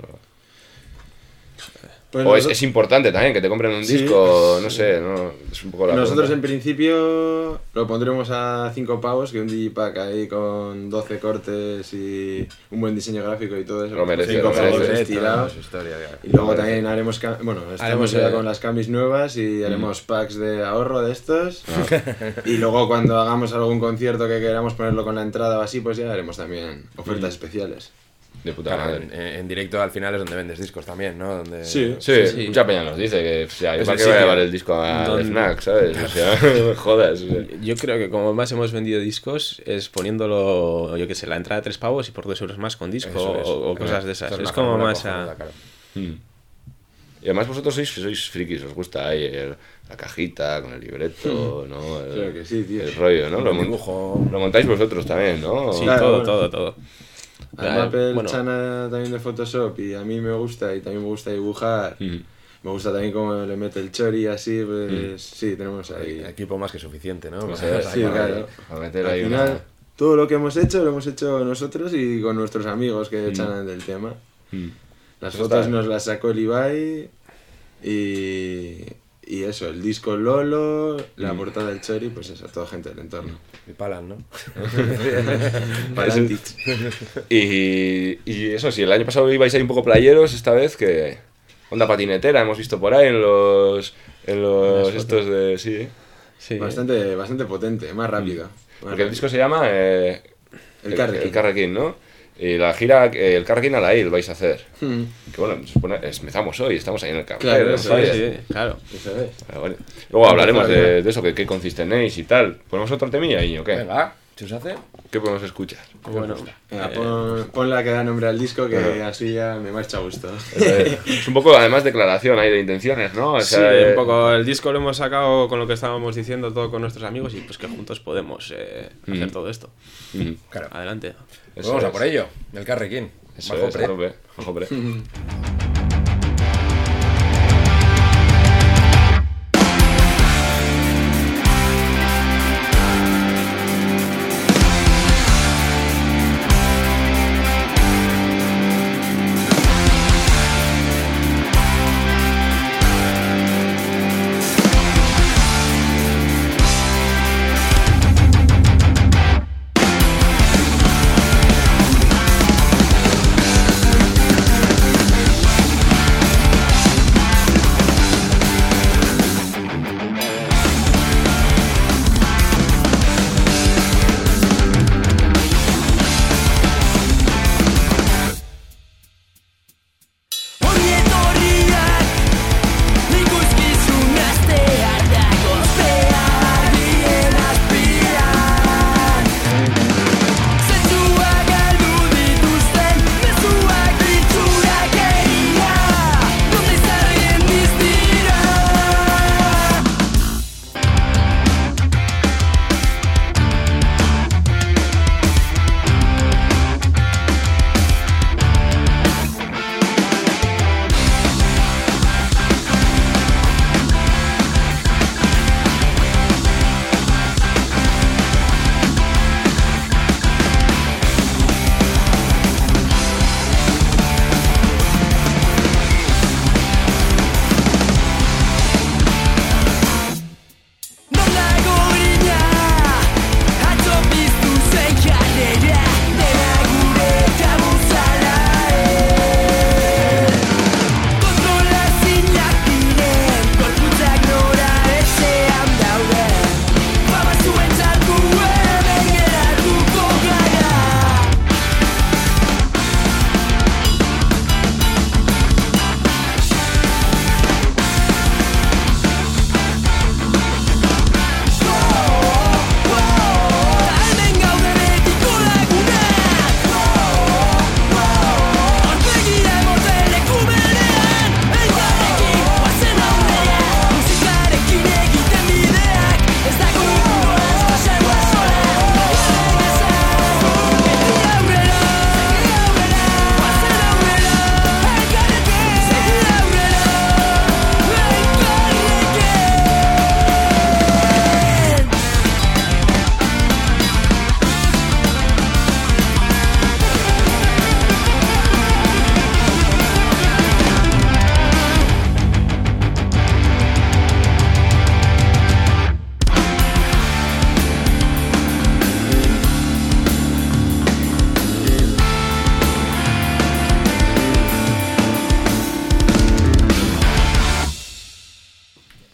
pues O nosotros- es importante también que te compren un Sí. disco, no sé, ¿no? Es un poco la Nosotros en pregunta. principio lo pondremos a 5 pavos, que un digipack ahí con 12 cortes y un buen diseño gráfico y todo eso. Lo merece, 5 lo pavos merece. estirados. Historia, Y luego también haremos, estamos Haremos, ya con las camis nuevas y haremos packs de ahorro de estos. Y luego cuando hagamos algún concierto que queramos ponerlo con la entrada o así, pues ya haremos también ofertas especiales. De puta Claro, madre. en directo al final es donde vendes discos también, ¿no? Donde... Sí. Sí, mucha peña nos dice que, o sea, Es ¿para el qué voy a sitio. llevar el disco a Donde- Fnac, sabes? O sea, jodas. O sea. Yo creo que como más hemos vendido discos es poniéndolo, yo qué sé, la entrada 3 pavos y por 2 euros más con disco Eso es. o cosas de esas. Esa Es la como fórmula más cojonuda, a... claro. Y además vosotros sois frikis, os gusta ahí la cajita con el libreto, ¿no? Claro que sí, tío. El rollo, ¿no? El dibujo. Lo montáis vosotros también, ¿no? Sí, Claro, todo, bueno. todo. Al Mapel Bueno. Chana también de Photoshop y a mí me gusta y también me gusta dibujar. Me gusta también cómo le mete el chori así, pues sí, tenemos ahí. Equipo más que suficiente, ¿no? Pues, Sí, claro. A meter Al ahí final, una... todo lo que hemos hecho lo hemos hecho nosotros y con nuestros amigos que echan del tema. Las Eso fotos está. nos las sacó el Ibai y eso, el disco Lolo, la portada del Chori, pues eso, toda gente del entorno. Y palan, ¿no? Palantich. Y eso, si el año pasado ibais ahí un poco playeros, esta vez que... Onda patinetera, hemos visto por ahí en los estos de... Sí, Sí. Bastante potente, más rápido. porque el disco se llama... El Carrequín. El Carrequín, ¿no? Y la gira, el Carrequín a la IL vais a hacer. Mm, Que bueno, se supone, empezamos hoy, estamos ahí en el carrer. Claro, en eso Falla. Sí, claro. eso es. Pero bueno. Luego hablaremos de eso, que qué consiste en Ace y tal. ¿Ponemos otro temilla, Iño, qué? Venga, ¿se os hace? ¿Qué podemos escuchar? Bueno, Venga, pon la que da nombre al disco que así ya me marcha a gusto. Es un poco, además, declaración ahí de intenciones, ¿no? O sí, sea, un poco el disco lo hemos sacado con lo que estábamos diciendo todo con nuestros amigos y pues que juntos podemos hacer todo esto. Claro. Adelante. Pues vamos a por ello. El Carrequín. Eso Bajo es, pre. bajo pre.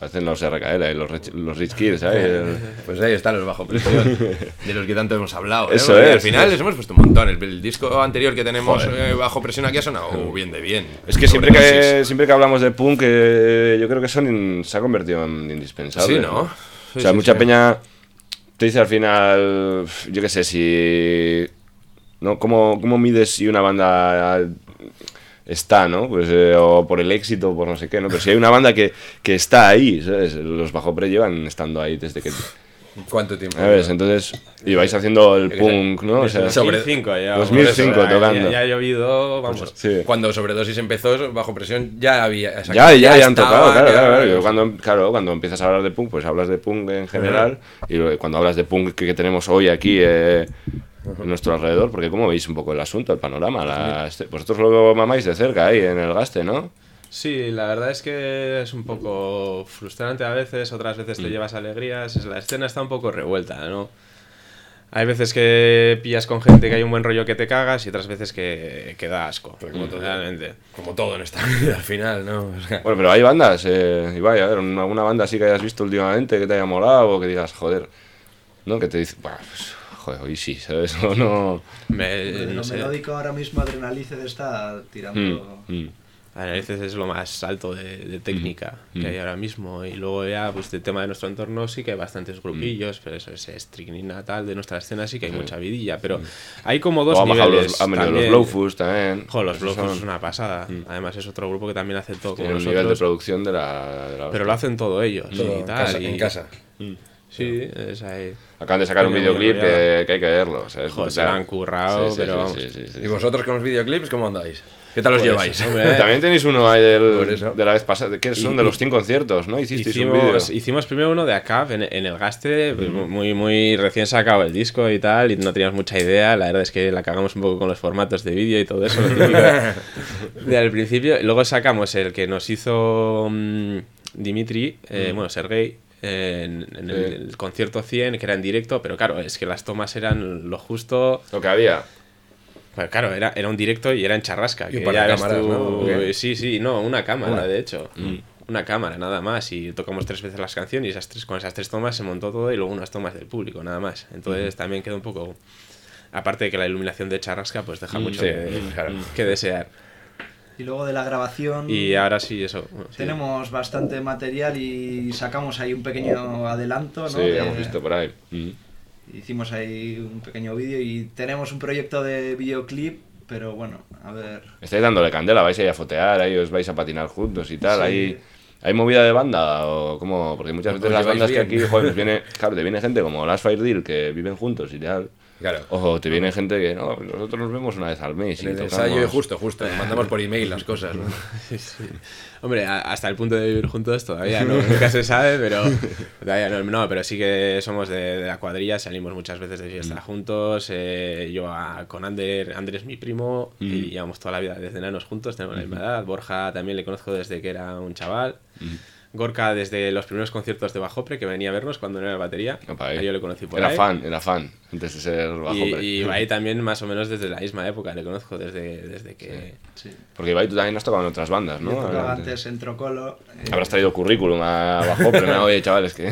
Parecen los RKL, los Rich Kids, ¿sabes? Pues ahí están los bajo presión, de los que tanto hemos hablado. Eso Porque es. al final les hemos puesto un montón. El disco anterior que tenemos bajo presión aquí ha sonado bien de bien. Es que siempre que hablamos de punk, yo creo que se ha convertido en indispensable. Sí, ¿no? O sea, mucha peña te dice al final, yo qué sé, si... ¿no? ¿Cómo mides si una banda está, ¿no? Pues, o por el éxito, o por no sé qué, ¿no? Pero si hay una banda que está ahí, ¿sabes? Los Bajo Pre llevan estando ahí desde que... ¿Cuánto tiempo? ¿Sabes? Entonces, y vais haciendo el punk, ¿no? O sea, 2005 ya. 2005 por eso, tocando. Ya ha llovido, vamos. sí. Cuando Sobredosis empezó, bajo presión, ya había... Ya han estaba, tocado, claro, ya- claro. Cuando empiezas a hablar de punk, pues hablas de punk en general. Y cuando hablas de punk que tenemos hoy aquí en nuestro alrededor, porque ¿cómo veis un poco el asunto, el panorama? Vosotros lo mamáis de cerca ahí en el Gaste, ¿no? Sí, la verdad es que es un poco frustrante a veces, otras veces te llevas alegrías, la escena está un poco revuelta, ¿no? Hay veces que pillas con gente que hay un buen rollo que te cagas y otras veces que da asco, realmente. Como todo en esta vida al final, ¿no? O sea, Bueno, pero hay bandas, Ibai, a ver, alguna banda así que hayas visto últimamente que te haya molado o que digas, joder, ¿no? Que te dice, pues, joder, hoy sí, ¿sabes? O no... De No lo sé. melódico ahora mismo Adrenalice está tirando... A veces es lo más alto de técnica que hay ahora mismo. Y luego ya, pues el tema de nuestro entorno sí que hay bastantes grupillos, pero eso es estricnina tal, de nuestra escena sí que hay mucha vidilla, pero hay como dos O han bajado niveles. han venido los también. Blowfus también. Jo, los Esos Blowfus son- es una pasada. Además es otro grupo que también hace todo como Tienen un nivel de nosotros, producción de la pero hostia. lo hacen todo ellos todo y tal. en y- casa. Sí, es ahí. Acaban de sacar un Muy videoclip enrollado. que hay que verlo, ¿sabes? Joder, se lo han currado, pero vamos. ¿Y vosotros con los videoclips cómo andáis? ¿Qué tal os Pues, lleváis? hombre, También tenéis uno ahí Por eso. de la vez pasada, que son de los 100 conciertos, ¿no? Hicisteis un Hicimos, vídeo. hicimos primero uno de ACAP en el Gaste, pues, muy recién sacado el disco y tal, y no teníamos mucha idea. La verdad es que la cagamos un poco con los formatos de vídeo y todo eso, lo típico de al principio. Luego sacamos el que nos hizo Dimitri, bueno, Sergei, en el concierto 100, que era en directo, pero claro, es que las tomas eran lo justo. Lo que había. Pues claro, era un directo y era en Charrasca. Y Que un par ya de ves cámaras, tú- ¿no? ¿O qué? Sí, no, una cámara, Una. de hecho. Una cámara, nada más. Y tocamos 3 veces las canciones y con esas 3 tomas se montó todo y luego unas tomas del público, nada más. Entonces también quedó un poco... Aparte de que la iluminación de Charrasca pues deja mucho sí, que desear. Y luego de la grabación... Y ahora sí, eso. Bueno, sí. Tenemos bastante material y sacamos ahí un pequeño adelanto, ¿no? Sí, De- hemos visto por ahí. Hicimos ahí un pequeño vídeo y tenemos un proyecto de videoclip, pero bueno, a ver... Estáis dándole candela, vais a ir a fotear, ahí os vais a patinar juntos y tal. Sí. ¿Hay movida de banda o cómo? Porque muchas Os veces las lleváis bandas que bien. aquí, joder, pues viene, claro, te viene gente como Last Fire Deal que viven juntos y tal. Claro. Ojo, te viene gente que no, nosotros nos vemos una vez al mes. En y el tocamos. ensayo y justo, mandamos por email las cosas, ¿no? Sí. Hombre, hasta el punto de vivir juntos todavía no, nunca se sabe, pero todavía no, pero sí que somos de la cuadrilla, salimos muchas veces de fiesta juntos, yo con Ander es mi primo y llevamos toda la vida desde enanos juntos, tenemos la misma edad, Borja también le conozco desde que era un chaval. Gorka desde los primeros conciertos de Bajopre, que venía a vernos cuando no era batería. Opa, ahí. Yo le conocí por Era ahí. fan, antes de ser bajo. Y Ibai también más o menos desde la misma época, le conozco desde que... Sí. Porque Ibai, tú también has tocado en otras bandas, Yo ¿no? tocaba antes en Trocolo. Habrás traído currículum a bajo, pero no, oye, chavales, que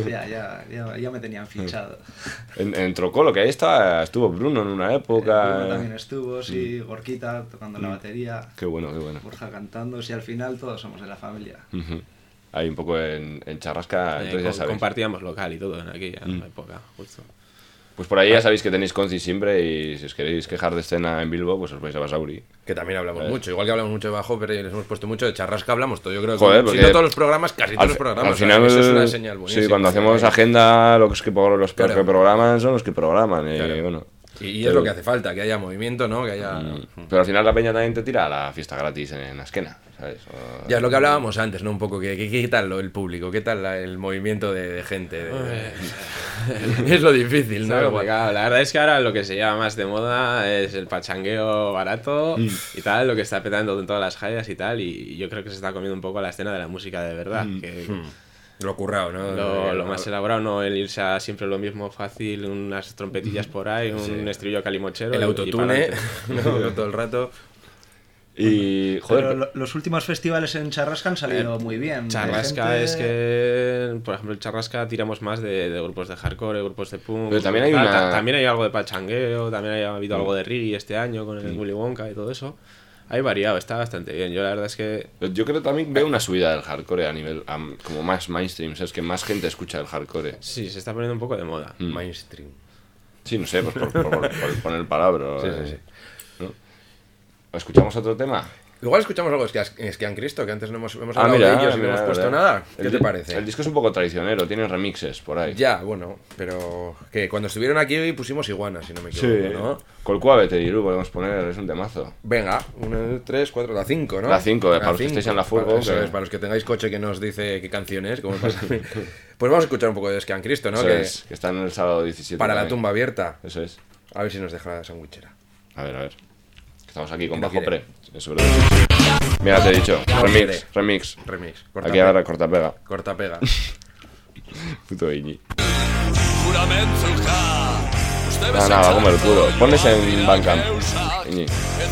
Ya me tenían fichado. en Trocolo, que ahí estuvo Bruno en una época. Bruno también estuvo, sí, Gorquita tocando la batería, Qué bueno, qué bueno. Borja cantando, y al final todos somos de la familia. Ujú. Ahí un poco en Charrasca, entonces ya sabéis. compartíamos local y todo en aquella época, justo. Pues por ahí ya sabéis que tenéis Conci siempre y si os queréis quejar de escena en Bilbo, pues os vais a Basauri. Que también hablamos mucho. Igual que hablamos mucho de bajo, pero les hemos puesto mucho de Charrasca, hablamos todo. Yo creo que Joder, si porque no todos los programas, casi todos los programas. al o sea, final, eso es una señal buenísima. sí, cuando hacemos agenda, los que Claro. programan son los que programan. Y, Claro. bueno, Y es lo que hace falta, que haya movimiento, ¿no? Que haya... pero al final la peña también te tira a la fiesta gratis en la esquena, ¿sabes? O- Ya es lo que hablábamos antes, ¿no? Un poco, ¿qué tal el público? ¿Qué tal el movimiento de gente? Es lo difícil, Está ¿no? complicado. La verdad es que ahora lo que se lleva más de moda es el pachangueo barato y tal, lo que está petando en todas las jallas y tal, y yo creo que se está comiendo un poco la escena de la música de verdad. Que Lo currado, ¿no? lo más elaborado, no el irse a siempre lo mismo fácil, unas trompetillas por ahí, un estribillo calimochero. El y autotune, pa'lante. ¿no? Todo el rato. Y, joder, Pero los últimos festivales en Charrasca han salido muy bien. Charrasca Hay gente- es que, por ejemplo, en Charrasca tiramos más de grupos de hardcore, grupos de punk. Pero también hay una- También hay algo de pachangueo, también ha habido algo de reggae este año con el Willy Wonka y todo eso. Hay variado, está bastante bien. Yo la verdad es que yo creo que también veo una subida del hardcore a nivel como más mainstream, ¿sabes? Que más gente escucha el hardcore. sí, se está poniendo un poco de moda. Mainstream. Sí, no sé, pues por poner palabra. Sí, sí, sí. ¿No? ¿Escuchamos otro tema? Igual escuchamos algo de Skian Cristo, que antes no hemos Ah, hablado mira, de ellos y no mira, hemos puesto mira. nada. ¿Qué te parece? El disco es un poco traicionero, tiene remixes por ahí. Ya, bueno, pero que cuando estuvieron aquí pusimos Iguana, si no me equivoco, ¿no? Colcuave te dirú, podemos poner, es un temazo. Venga, 1, 3, 4, la 5, ¿no? La 5, para los que estéis en la furgo, Para, eso que- es, para los que tengáis coche que nos dice qué canción es, como pasa a mí. Pues vamos a escuchar un poco de Skian Cristo, ¿no? Eso Que es, que está en el sábado 17. para la también. tumba abierta. Eso es. A ver si nos deja la sandwichera. A ver. Estamos aquí con No bajo quiere. pre. Eso, verdad. Mira, te he dicho. No quiere. Remix. Remix. Aquí ahora corta pega. Corta pega. Puto Iñi. Juramentuka Nada, va a comer el culo. Ponles en Bandcamp. Iñi.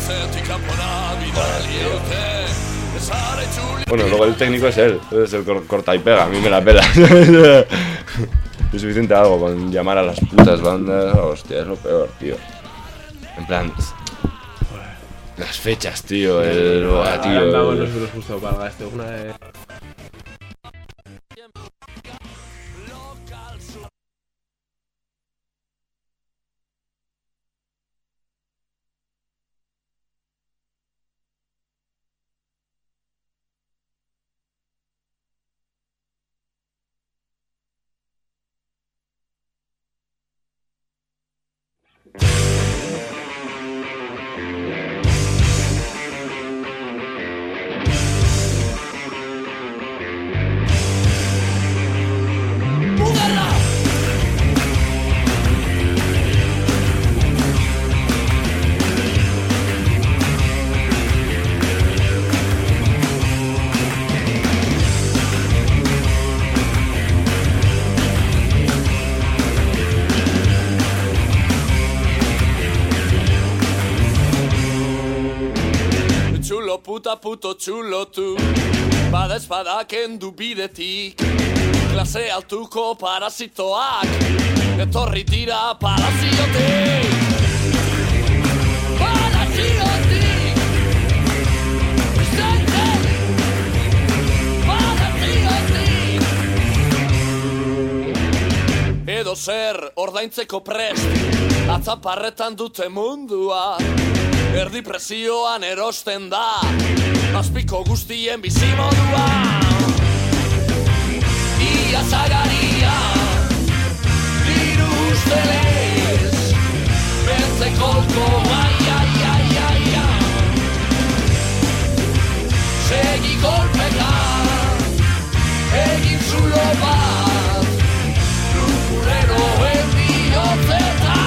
Bueno, luego el técnico es él. Es el corta y pega. A mí me la pela. Es suficiente algo con llamar a las putas bandas. Hostia, es lo peor, tío. En plan... Las fechas, tío. Buah, Andamos tío. nosotros justo para este. Una de... Chulo puta puto chulo tu Bada espada kendu bidetik Klase altuko parasitoak Etorri dira paraziotik Paraziotik Zentzen Paraziotik Edo zer ordaintzeko prest Atzaparretan dute mundua Erdi presioan erosten da Azpiko guztien bizimodua Ia zagaria Diru ustelez Bentze kolko ai Segi golpeka Egin zulo bat Lukureroen bihotzetan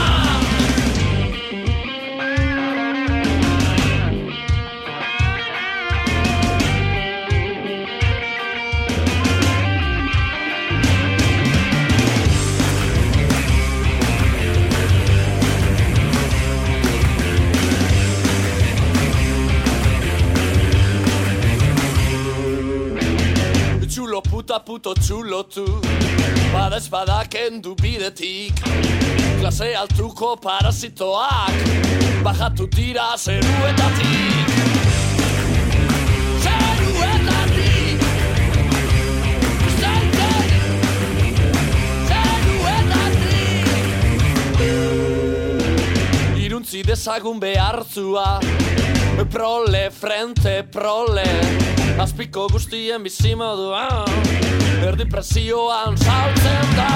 Chulo puta puto chulo tu Bada espada kendu bidetik Klase altuko parasitoak Bajatu dira zeruetatik Zeruetatik Zaiten Zeruetatik Iruntzi dezagun behartzua Prole, frente, prole Azpiko guztien bizimodua Erdi presioan saltzen da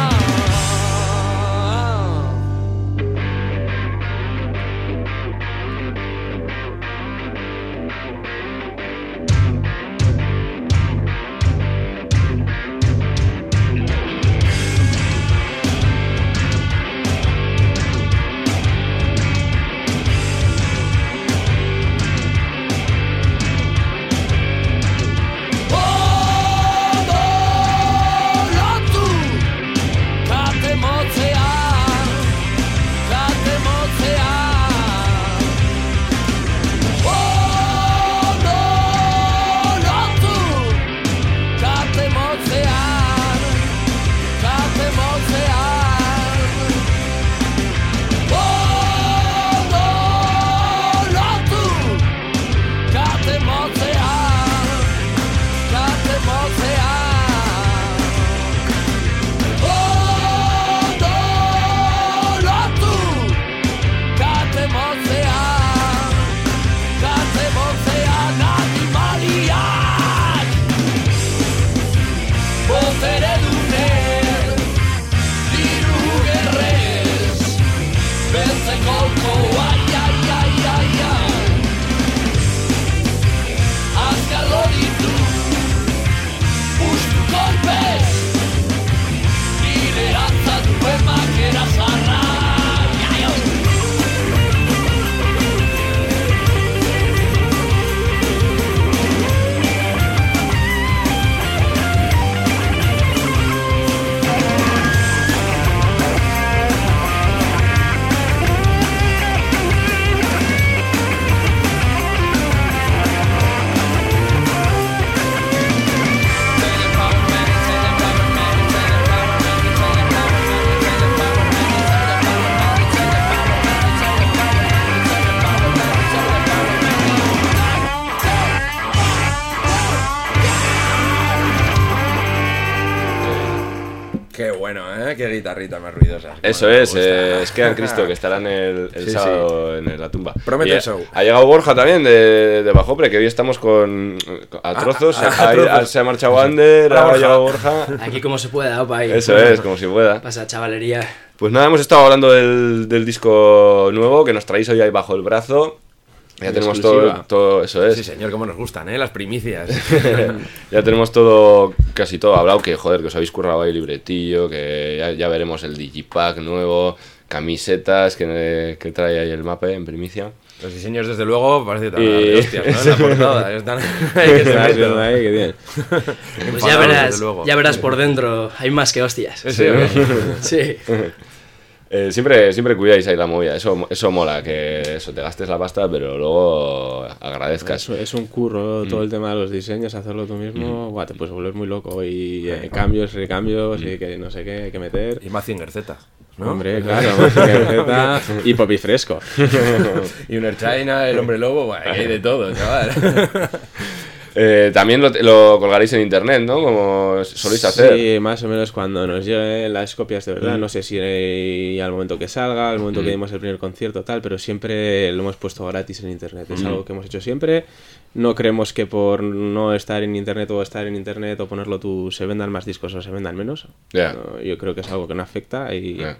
Odoratu bueno, ¿eh? Qué guitarrita más ruidosa. Eso es, Esquean Cristo, que estarán el Sí, sábado en la tumba. Promete Y el show. Ha llegado Borja también de Bajopre, que hoy estamos a trozos. Se ha marchado Ander, Hola, ha Borja. llegado Borja. Aquí como se pueda, opa, ahí. Eso es, como si pueda. Pasa, chavalería. Pues nada, hemos estado hablando del disco nuevo que nos traéis hoy ahí bajo el brazo. Ya tenemos Exclusiva. todo, eso es. Sí, señor, cómo nos gustan, ¿eh? Las primicias. Ya tenemos todo, casi todo hablado, que joder, que os habéis currado ahí libretillo, que ya veremos el Digipack nuevo, camisetas que trae ahí el Mape en primicia. Los diseños, desde luego, parece tan Y- de hostias, ¿no? En la portada. Están ahí que se Estás meten. viendo ahí, qué bien. Pues Enfadados, desde luego. ya verás por dentro, hay más que hostias. Sí, ¿o qué? Sí. Siempre cuidáis ahí la movida, eso mola, que eso te gastes la pasta, pero luego agradezcas. Es un curro todo el tema de los diseños, hacerlo tú mismo, buah, te puedes volver muy loco. Y cambios, recambios, y que no sé qué hay que meter. Y Mazinger Z, ¿no? Hombre, claro, receta y popi fresco. Y un China, el hombre lobo, bueno, hay de todo, chaval. También lo colgaréis en internet, ¿no? Como soléis hacer. Sí, más o menos cuando nos lleguen las copias de verdad. No sé si al momento que salga, al momento que demos el primer concierto, tal, pero siempre lo hemos puesto gratis en internet. Es algo que hemos hecho siempre. No creemos que por no estar en internet o estar en internet o ponerlo tú se vendan más discos o se vendan menos. Ya. No, yo creo que es algo que no afecta y, Ya.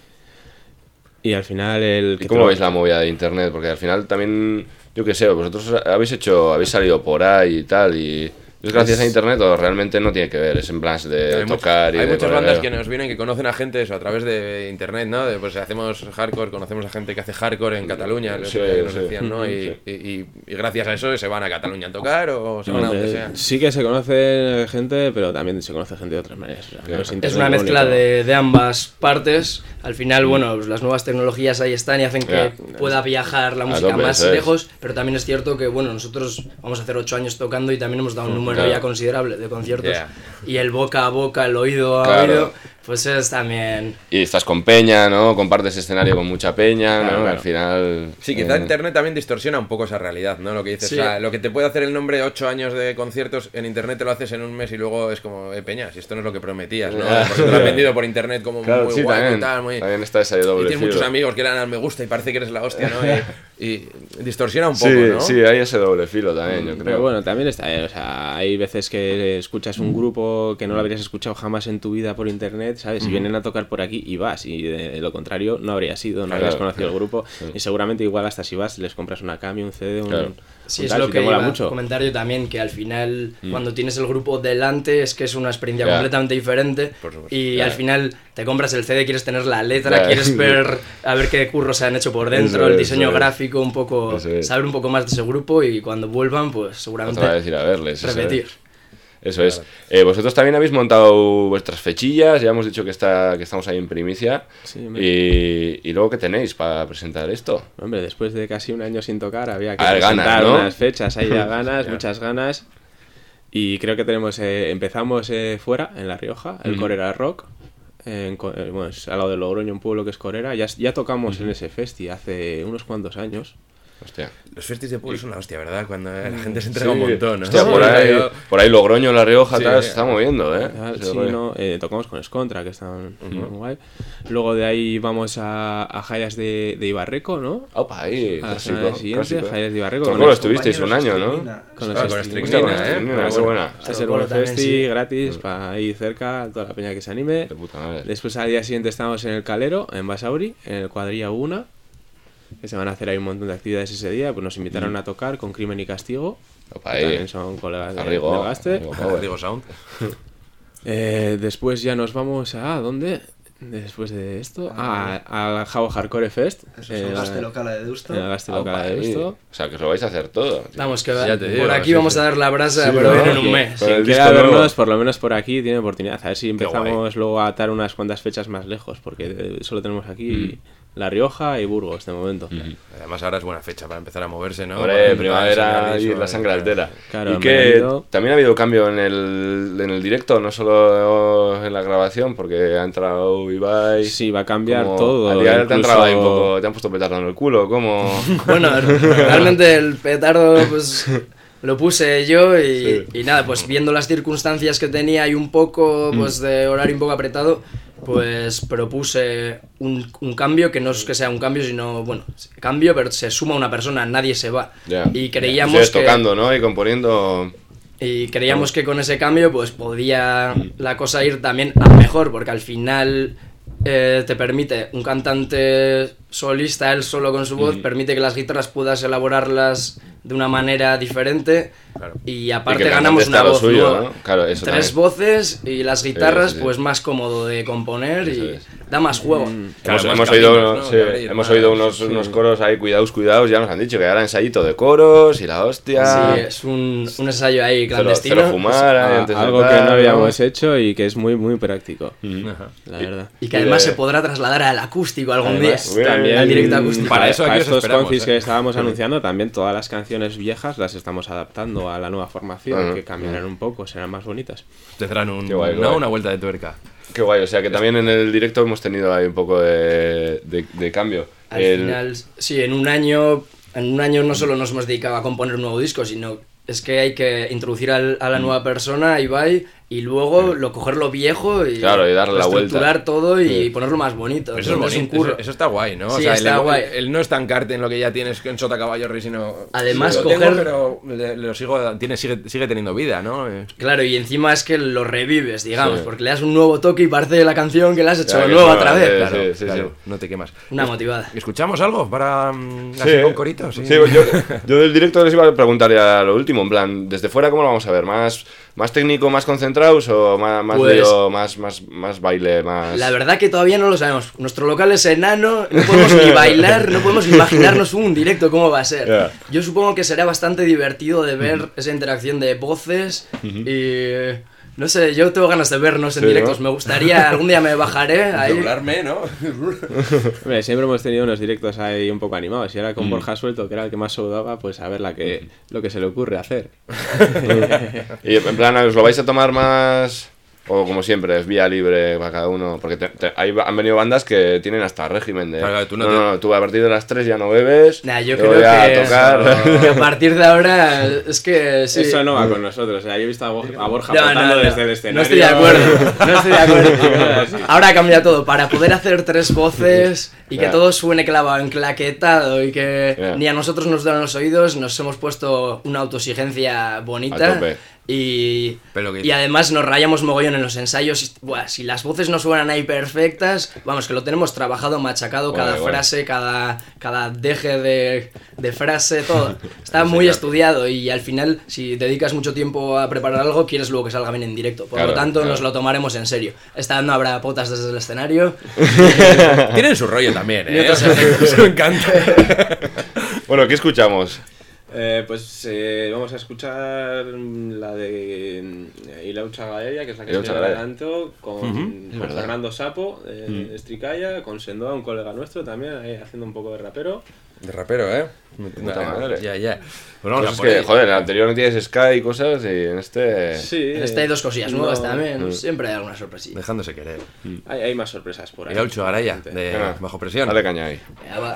y al final el... ¿Y cómo veis la movida de internet? Porque al final también, yo qué sé, vosotros habéis salido por ahí y tal, y ¿es gracias a internet o realmente no tiene que ver? Es en plan de Hay tocar y hay de muchas colegio. bandas que nos vienen que conocen a gente eso, a través de internet, ¿no? Pues hacemos hardcore, conocemos a gente que hace hardcore en Cataluña, Sí, lo que nos sí. decían, ¿no? Y gracias a eso se van a Cataluña a tocar o se van a donde sea. Sí que se conoce gente, pero también se conoce gente de otras maneras. O sea, no Es internet una lo mezcla único. de ambas partes. Al final, bueno, pues las nuevas tecnologías ahí están y hacen que Ya. pueda viajar la música tope, más eso es. lejos, pero también es cierto que, bueno, nosotros vamos a hacer 8 años tocando y también hemos dado un número claro. ya considerable de conciertos. Ya. Y el boca a boca, el oído a Claro. oído, pues es también... Y estás con peña, ¿no? Compartes escenario con mucha peña, ¿no? Claro. Al final... Sí, quizá internet también distorsiona un poco esa realidad, ¿no? Lo que dices, Sí. o sea, lo que te puede hacer el nombre de 8 años de conciertos, en internet te lo haces en un mes y luego es como, peña, si esto no es lo que prometías, ¿no? Ya. Porque te lo has vendido por internet como Claro, muy sí, guay también, y tal, muy... también está ese doble Y tienes muchos filo. amigos que le dan al me gusta y parece que eres la hostia, ¿no? Y distorsiona un Sí, poco, ¿no? sí, hay ese doble filo también, yo creo. Pero bueno, también está, o sea, hay veces que escuchas un grupo que no lo habrías escuchado jamás en tu vida por internet, ¿sabes? Y vienen a tocar por aquí y vas, y de lo contrario no habrías ido, no Claro, habrías conocido claro. el grupo, y seguramente igual hasta si vas les compras una cami, un CD, un... Claro. Sí, un es tal, lo si que te mola iba mucho. a comentar yo también, que al final cuando tienes el grupo delante es que es una experiencia Ya. completamente diferente Por supuesto. y Ya. al final te compras el CD, quieres tener la letra, Ya. quieres ver a ver qué curros se han hecho por dentro, Eso el es, diseño eso es. gráfico, un poco, Eso es. saber un poco más de ese grupo y cuando vuelvan pues seguramente Otra vez ir a verles. eso es. repetir. Eso es. Vosotros también habéis montado vuestras fechillas, ya hemos dicho que estamos ahí en primicia. Sí, Y luego, ¿qué tenéis para presentar esto? Hombre, después de casi un año sin tocar había que A ver, presentar ganas, ¿no? unas fechas, hay ya ganas, muchas ganas. Y creo que tenemos, empezamos fuera, en La Rioja, el Corera Rock. Bueno, es al lado de Logroño, un pueblo que es Corera. Ya tocamos en ese festi hace unos cuantos años. Hostia. Los festis de pueblo son la hostia, ¿verdad? Cuando la gente se entrega un Sí. montón, ¿no? Hostia, Sí, por yo- ahí Logroño, La Rioja, Sí, tal, se está moviendo, ¿eh? Sí, Ese rollo. no, tocamos con Escontra, que están muy guay. Luego de ahí vamos a Jayas de Ibarreco, ¿no? Opa, ahí, A la clásico, semana siguiente, clásico. Jayas de Ibarreco. ¿Cómo con lo el- estuvisteis un año, no? con los Ah, con Estricnina, Estricnina, con ¿eh? Estricnina, Pero qué bueno. buena. Va a ser un También, festi sí. gratis para ir cerca, toda la peña que se anime. De puta madre. Después al día siguiente estamos en el Calero, en Basauri, en el Cuadrilla Una, que se van a hacer ahí un montón de actividades ese día. Pues nos invitaron a tocar con Crimen y Castigo, Opa, que ahí. también son colegas de Arrigo, Gaste. Arrigo Power. Digo Sound. Después ya nos vamos a... ¿dónde? Después de esto, al Jao Hardcore Fest. Eso es el Gaste Local de Deusto. En el Gaste Opa, Local de ahí. Deusto. O sea, que os lo vais a hacer todo. tío. Vamos, que Ya te digo, por aquí sí, vamos sí. a dar la brasa, Sí, pero ¿no? en un mes. Con el Quien disco quiera nuevo. vernos, por lo menos por aquí, tiene oportunidad. A ver si Qué empezamos luego a atar unas cuantas fechas más lejos, porque solo tenemos aquí La Rioja y Burgos de momento. Además ahora es buena fecha para empezar a moverse, ¿no? Hombre, Para primavera empezar a y salir la eso, sangre altera. Claro, y en que veranito. también ha habido cambio en el directo, no solo en la grabación, porque ha entrado Ibai. Sí, va a cambiar como- todo. Al día te han incluso- entrado ahí un poco, te han puesto petardo en el culo, como... Bueno, realmente el petardo pues lo puse yo y nada, pues viendo las circunstancias que tenía y un poco pues de horario un poco apretado, pues propuse un cambio, que no es que sea un cambio, sino, bueno, cambio, pero se suma una persona, nadie se va. Ya. Y creíamos Sigues que... tocando, ¿no? Y componiendo... Y creíamos que con ese cambio pues podía la cosa ir también a mejor, porque al final te permite un cantante solista, él solo con su voz, permite que las guitarras puedas elaborarlas de una manera diferente, y aparte Y que el ganamos cantante una está voz lo suyo, nueva. ¿no? Claro, eso 3 también. voces y las guitarras Sí, sí. pues más cómodo de componer Eso y es. da más juego. Claro, hemos más oído, caminos, ¿no? sí, Que abrir, hemos más, oído unos coros ahí, cuidados, ya nos han dicho que era ensayito de coros y la hostia. Sí, es un ensayo ahí clandestino. Cero fumar, ahí antes de Algo que tal, no habíamos hecho y que es muy, muy práctico. Ajá. La verdad. Y que además se podrá trasladar al acústico algún Además, día. también al directo acústico. Para eso aquí os estos esperamos, confis ¿eh? que estábamos anunciando, también todas las canciones viejas las estamos adaptando a la nueva formación, que cambiarán un poco, serán más bonitas. Tendrán un, Qué guay, ¿no? guay. Una vuelta de tuerca. Qué guay, o sea que también en el directo hemos tenido ahí un poco de cambio. Al final, sí, en un año no solo nos hemos dedicado a componer un nuevo disco, sino es que hay que introducir a la nueva persona, a Ibai, y luego coger lo viejo y, Claro, y darle la vuelta. estructurar todo y ponerlo más bonito. Eso es Entonces, bonito, un curro. eso está guay, ¿no? Sí, o sea, está guay. el no estancarte en lo que ya tienes en Sota Caballo Rey, sino... Además, lo coger- tengo, pero lo sigo, sigue teniendo vida, ¿no? Claro, y encima es que lo revives, digamos, Sí. porque le das un nuevo toque y parece la canción que le has hecho Claro, que nueva es otra nueva, vez. sí, Claro. sí, Claro, sí. no te quemas. Una motivada. ¿Escuchamos algo para Sí, así con coritos? Sí, yo del directo les iba a preguntar ya lo último, en plan, desde fuera, ¿cómo lo vamos a ver? ¿Más técnico, más concentrados o más Pues- lío, más baile, más...? La verdad que todavía no lo sabemos. Nuestro local es enano, no podemos ni bailar, no podemos imaginarnos un directo cómo va a ser. Ya. Yo supongo que será bastante divertido de ver esa interacción de voces y... No sé, yo tengo ganas de vernos en Sí, directos. ¿no? Me gustaría, algún día me bajaré ahí. Doblarme, ¿no? Hombre, siempre hemos tenido unos directos ahí un poco animados, y ahora con Borja Suelto, que era el que más sudaba, pues a ver lo que se le ocurre hacer. Y en plan, ¿os lo vais a tomar más...? O como siempre, es vía libre para cada uno. Porque han venido bandas que tienen hasta régimen de... Claro, tú no no, tú a partir de las 3 ya no bebes. Nah, yo te creo voy a que, tocar. que a partir de ahora es que sí. Eso no va con nosotros. O sea, yo he visto a Borja No, flotando no. desde el escenario. No estoy de acuerdo. No estoy de acuerdo. Ahora cambia todo. Para poder hacer 3 voces y que Ya. todo suene clavado, enclaquetado y que Ya. ni a nosotros nos dan los oídos, nos hemos puesto una autoexigencia A bonita. tope. Y Pero que- y además nos rayamos mogollón en los ensayos. Buah, si las voces no suenan ahí perfectas, vamos, que lo tenemos trabajado, machacado, Guay, cada guay. frase, cada deje de frase, todo. Está muy estudiado y al final, si dedicas mucho tiempo a preparar algo, quieres luego que salga bien en directo. Por Claro, lo tanto, claro. nos lo tomaremos en serio. Esta vez no habrá potas desde el escenario. Tienen su rollo también, Y ¿eh? otros Eso me encanta. Bueno, ¿qué escuchamos? Vamos a escuchar la de Ilaucha Galeria, que es la que Ilaucha se Galeria. adelanto, con verdad. Fernando Sapo, de Stricaya, con Sendoa, un colega nuestro también, ahí haciendo un poco de rapero. De rapero, ¿eh? Puta madre. Ya, ya. Pues vamos Cosas a por que, ahí. joder, en el anterior no tienes Sky y cosas, y en este... Sí, En este hay 2 cosillas nuevas no, también. Siempre hay alguna sorpresilla. Dejándose querer. hay más sorpresas por ahí. Y la Ucho Garaya, de Venga, Bajo Presión. Dale caña ahí. Ya va.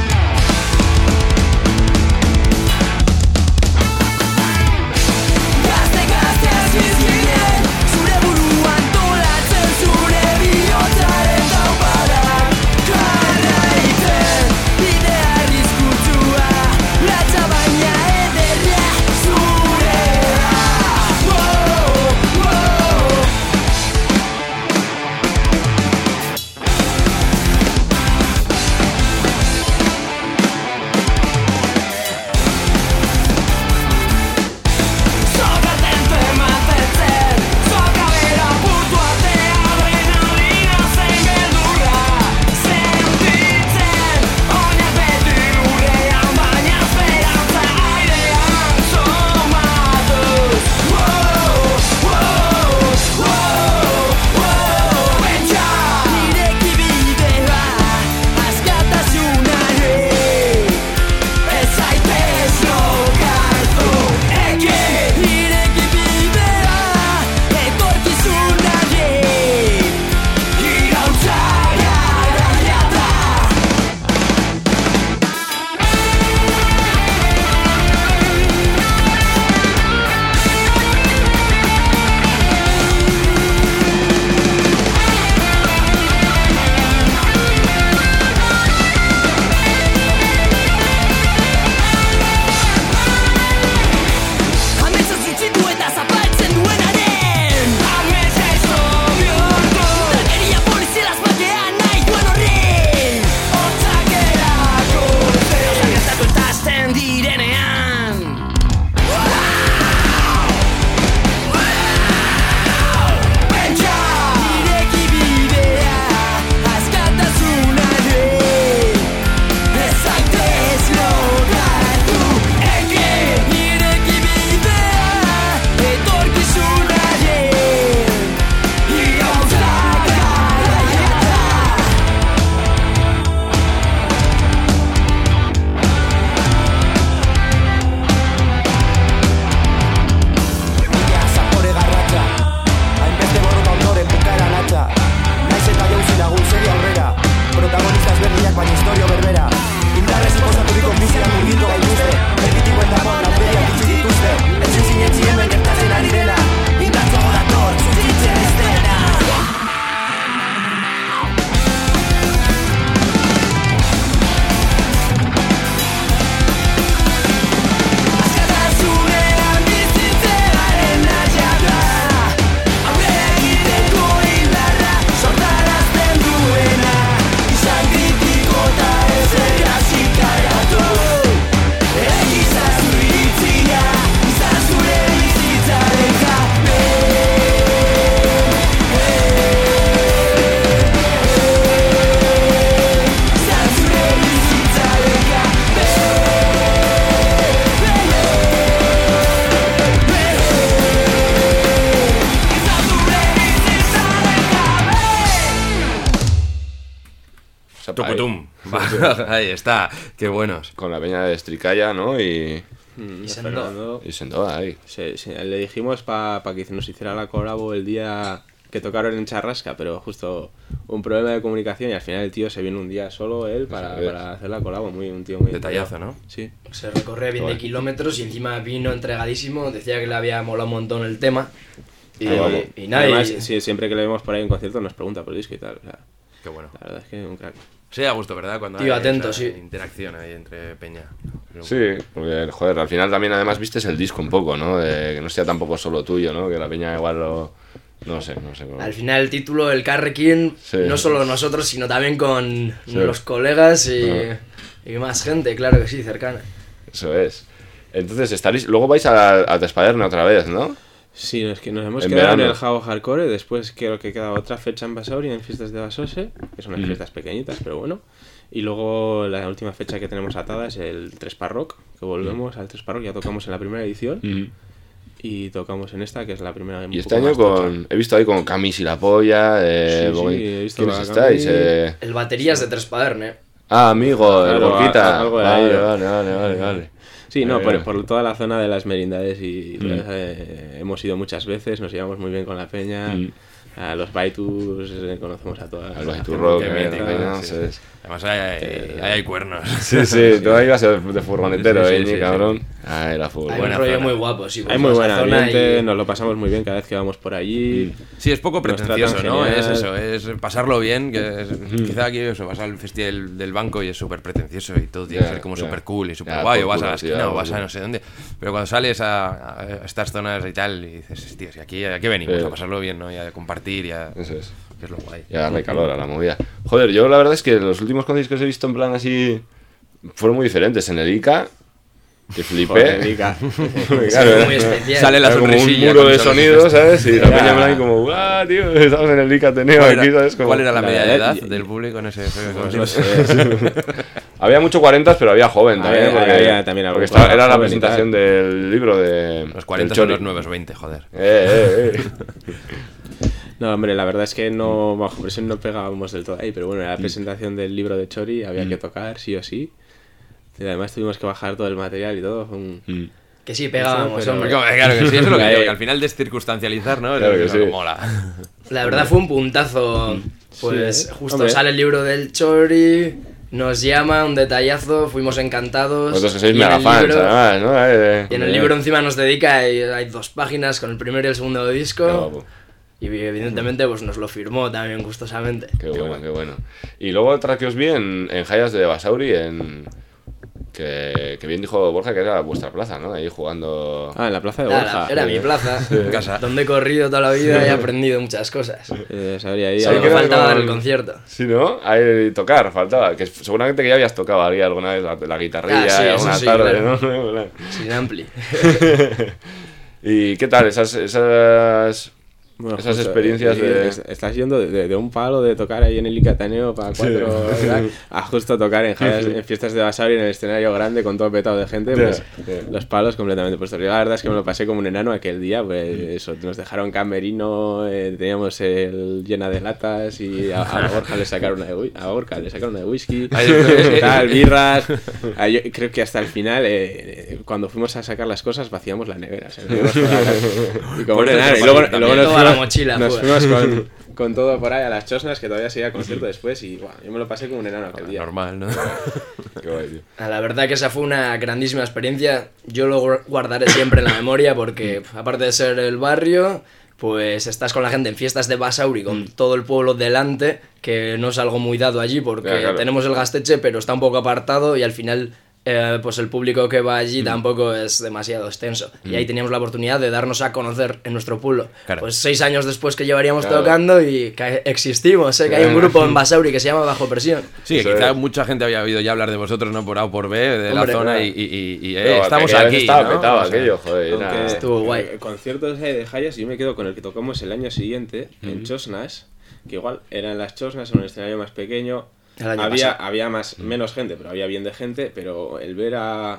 Ya Tucutum. Ahí está, qué buenos. Con la peña de Stricaya, ¿no? Y Fernando. Sendoa ahí. Le dijimos para que nos hiciera la colabo el día que tocaron en Charrasca, pero justo un problema de comunicación y al final el tío se vino un día solo él para hacer la colabo. Un tío muy detallazo, ¿no? Sí. Se recorre 20 kilómetros y encima vino entregadísimo, decía que le había molado un montón el tema. Y nada, además, siempre que le vemos por ahí en concierto nos pregunta por el disco y tal. O sea, qué bueno. La verdad es que un crack. Sí, a gusto, ¿verdad? Cuando tío, hay atento, esa sí. interacción ahí entre peña. Sí, porque, joder, al final también además vistes el disco un poco, ¿no? Que no sea tampoco solo tuyo, ¿no? Que la peña igual lo... No sé. Al final el título, el Carrequín, Sí. no solo nosotros, sino también con los colegas y más gente, claro que sí, cercana. Eso es. Entonces, luego vais a Despaderna otra vez, ¿no? Sí, es que nos hemos En quedado en verano. el Jao Hardcore. Después creo que queda otra fecha en Basauri, en Fiestas de Basose, que son unas fiestas pequeñitas, pero bueno. Y luego la última fecha que tenemos atada es el 3 Parrock, que volvemos al 3 Parrock. Ya tocamos en la primera edición y tocamos en esta, que es la primera. Y este año he visto ahí con Camis y la polla. Sí, he visto ¿quiénes a estáis? Camis. El baterías de Trespaderne. Amigo, el Claro, Borquita. algo de ahí. Vale. Sí, no, Bueno. por toda la zona de las merindades y hemos ido muchas veces, nos llevamos muy bien con la peña. A los Baitus conocemos a todas. Al Baitu Rock, Qué mítico, ¿no? sí. Sí. Además ahí hay cuernos. Sí, tú ahí vas de furgonetero, Sí, cabrón. Ah, era fútbol. Hay Buena un rollo zona. muy guapo, sí. Hay muy buen esa zona ambiente, y- nos lo pasamos muy bien cada vez que vamos por allí. Sí, es poco Nos pretencioso, tratan ¿no? genial. Es eso, es pasarlo bien. Quizá aquí eso, vas al festival del banco y es súper pretencioso y todo tiene que ser como súper cool y súper guay. O vas a la esquina o vas a no sé dónde. Pero cuando sales a estas zonas y tal y dices, tío, si aquí venimos a pasarlo bien, ¿no? Y a compartir Eso es. que es lo guay. Y a darle calor a la movida. Joder, yo la verdad es que los últimos conciertos que os he visto en plan así fueron muy diferentes. En el ICA, que flipé. Joder, Ica. Claro, muy especial. Sale la era como un sonrisilla muro con de todos los sonido, ¿sabes? Y la Era- peña en plan como, ¡guau, tío! Estamos en el ICA Ateneo ¿Cuál aquí, era, ¿sabes? Como, cuál era la media de edad verdad, del público en ese No sé. Había mucho 40, pero había joven también. Había también algún porque era la joven y presentación tal. del libro de... Los 40 del son Chori. los nuevos 20, joder. No, hombre, la verdad es que no, bajo presión no pegábamos del todo ahí, pero bueno, en la presentación del libro de Chori había que tocar, sí o sí. Y además tuvimos que bajar todo el material y todo. Fue un... Que sí, pegábamos, Pero- hombre. Claro que sí, eso es lo que digo, que al final descircunstancializar, ¿no? Claro que Es lo sí. mola. La verdad fue un puntazo. Pues Sí, justo hombre. sale el libro del Chori, nos llama, un detallazo, fuimos encantados. Vosotros que sois y en mega el fans, libro- además, ¿no? Y en el libro encima nos dedica, y hay 2 páginas con el primero y el segundo Qué disco. guapo. Y evidentemente pues nos lo firmó también gustosamente. Qué bueno. Y luego otra que os vi en Jayas de Basauri, que bien dijo Borja que era vuestra plaza, ¿no? Ahí jugando... Ah, en la plaza de Nada, Borja. era mi plaza, En casa. donde he corrido toda la vida y he aprendido muchas cosas. Sabría ahí. Solo que me era faltaba dar con- el concierto. Sí, ¿no? Ahí tocar, faltaba. Que seguramente que ya habías tocado ahí alguna vez la guitarrilla Ah, sí, y eso alguna sí, tarde, claro. ¿no? Sin ampli. ¿Y qué tal Bueno, esas justo, experiencias de...? Estás yendo de un palo de tocar ahí en el Icataneo para 4 a justo tocar en fiestas de Basauri en el escenario grande con todo petado de gente, pues los palos completamente puestos. Yo la verdad es que me lo pasé como un enano aquel día, pues eso, nos dejaron camerino, teníamos el llena de latas y a Borja le sacaron una de whisky, tal, birras. Yo creo que hasta el final, cuando fuimos a sacar las cosas, vaciamos la nevera. O sea, nos fuimos por la casa y como un enano. Y luego nos Toda la mochila, nos fuera. fuimos con todo por ahí a las chosnas, que todavía seguía concierto después y bueno, yo me lo pasé como un enano aquel día. Normal, ¿no? Qué guay, tío. La verdad que esa fue una grandísima experiencia. Yo lo guardaré siempre en la memoria porque, aparte de ser el barrio, pues estás con la gente en fiestas de Basauri, con todo el pueblo delante, que no es algo muy dado allí porque Ya, claro. tenemos el Gasteche, pero está un poco apartado y al final... pues el público que va allí tampoco es demasiado extenso. Y ahí teníamos la oportunidad de darnos a conocer en nuestro pueblo. Claro. Pues 6 años después que llevaríamos Claro. tocando y que existimos, que hay un grupo en Basauri que se llama Bajo Presión. Sí, que Eso quizá es. mucha gente había oído ya hablar de vosotros, ¿no? Por A o por B, de Hombre, la zona claro. y Pero estamos aquella vez aquí, estaba ¿no? petado O sea, aquello, joder. era- Aunque, Estuvo guay. Conciertos de Hayas, yo me quedo con el que tocamos el año siguiente en Chosnas, que igual eran las Chosnas, en un escenario más pequeño. El año Había pasado. menos gente, pero había bien de gente, pero el ver a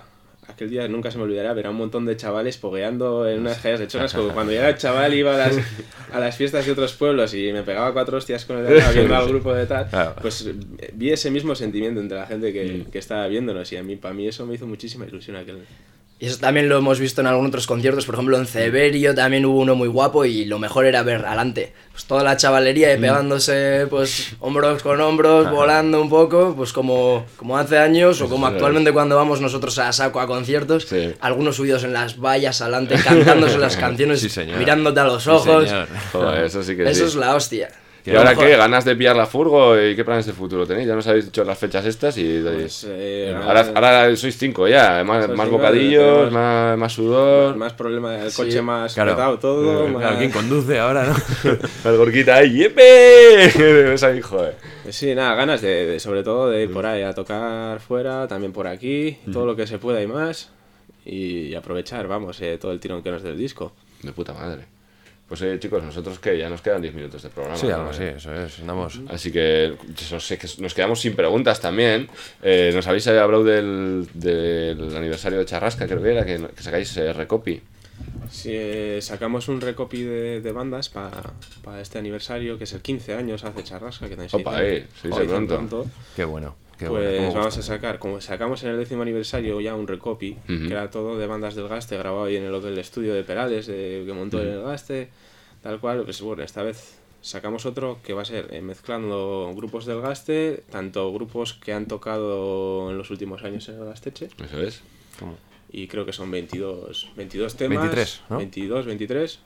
aquel día nunca se me olvidará ver a un montón de chavales pogueando en unas calles de chonas, como cuando yo era chaval iba a las fiestas de otros pueblos y me pegaba 4 hostias con el de acá, viendo al grupo de tal, pues vi ese mismo sentimiento entre la gente que estaba viéndonos, y para mí eso me hizo muchísima ilusión aquel. Y eso también lo hemos visto en algunos otros conciertos, por ejemplo en Ceberio también hubo uno muy guapo y lo mejor era ver adelante pues toda la chavalería y pegándose pues hombros con hombros, volando un poco, pues como hace años o como actualmente cuando vamos nosotros a saco a conciertos, algunos subidos en las vallas adelante cantándose las canciones, mirándote a los ojos. Joder, eso sí que eso sí. es la hostia. ¿Y ahora qué? ¿Ganas de pillar la furgo? ¿Y qué planes de futuro tenéis? Ya nos habéis dicho las fechas estas y... Pues, ahora sois 5 ya, más bocadillos, más sudor... Más problema del coche, más petado todo... Claro, ¿quién conduce ahora, no? El Gorquita ahí, ¡yepe! Esa ahí, joder. Sí, nada, ganas de sobre todo de ir por ahí a tocar fuera, también por aquí, todo lo que se pueda y más, y aprovechar, vamos, todo el tirón que nos dé el disco. De puta madre. Pues chicos, nosotros que ya nos quedan 10 minutos de programa. Sí, algo así, eso es, andamos. Así que no sé, que nos quedamos sin preguntas también. Nos habéis hablado del aniversario de Charrasca, creo que era, que sacáis recopy. Sí, sacamos un recopy de bandas para este aniversario, que es el 15 años hace Charrasca, que tenéis ahí. Opa, se dice pronto. Qué bueno. Pues vamos a sacar, como sacamos en el 10º aniversario ya un recopy, que era todo de bandas del Gaste, grabado ahí en el Hotel Estudio de Perales, que montó en el Gaste, tal cual. Pues bueno, esta vez sacamos otro que va a ser mezclando grupos del Gaste, tanto grupos que han tocado en los últimos años en el Gasteche. Eso es. Y creo que son 22 temas. 23, ¿no? 23.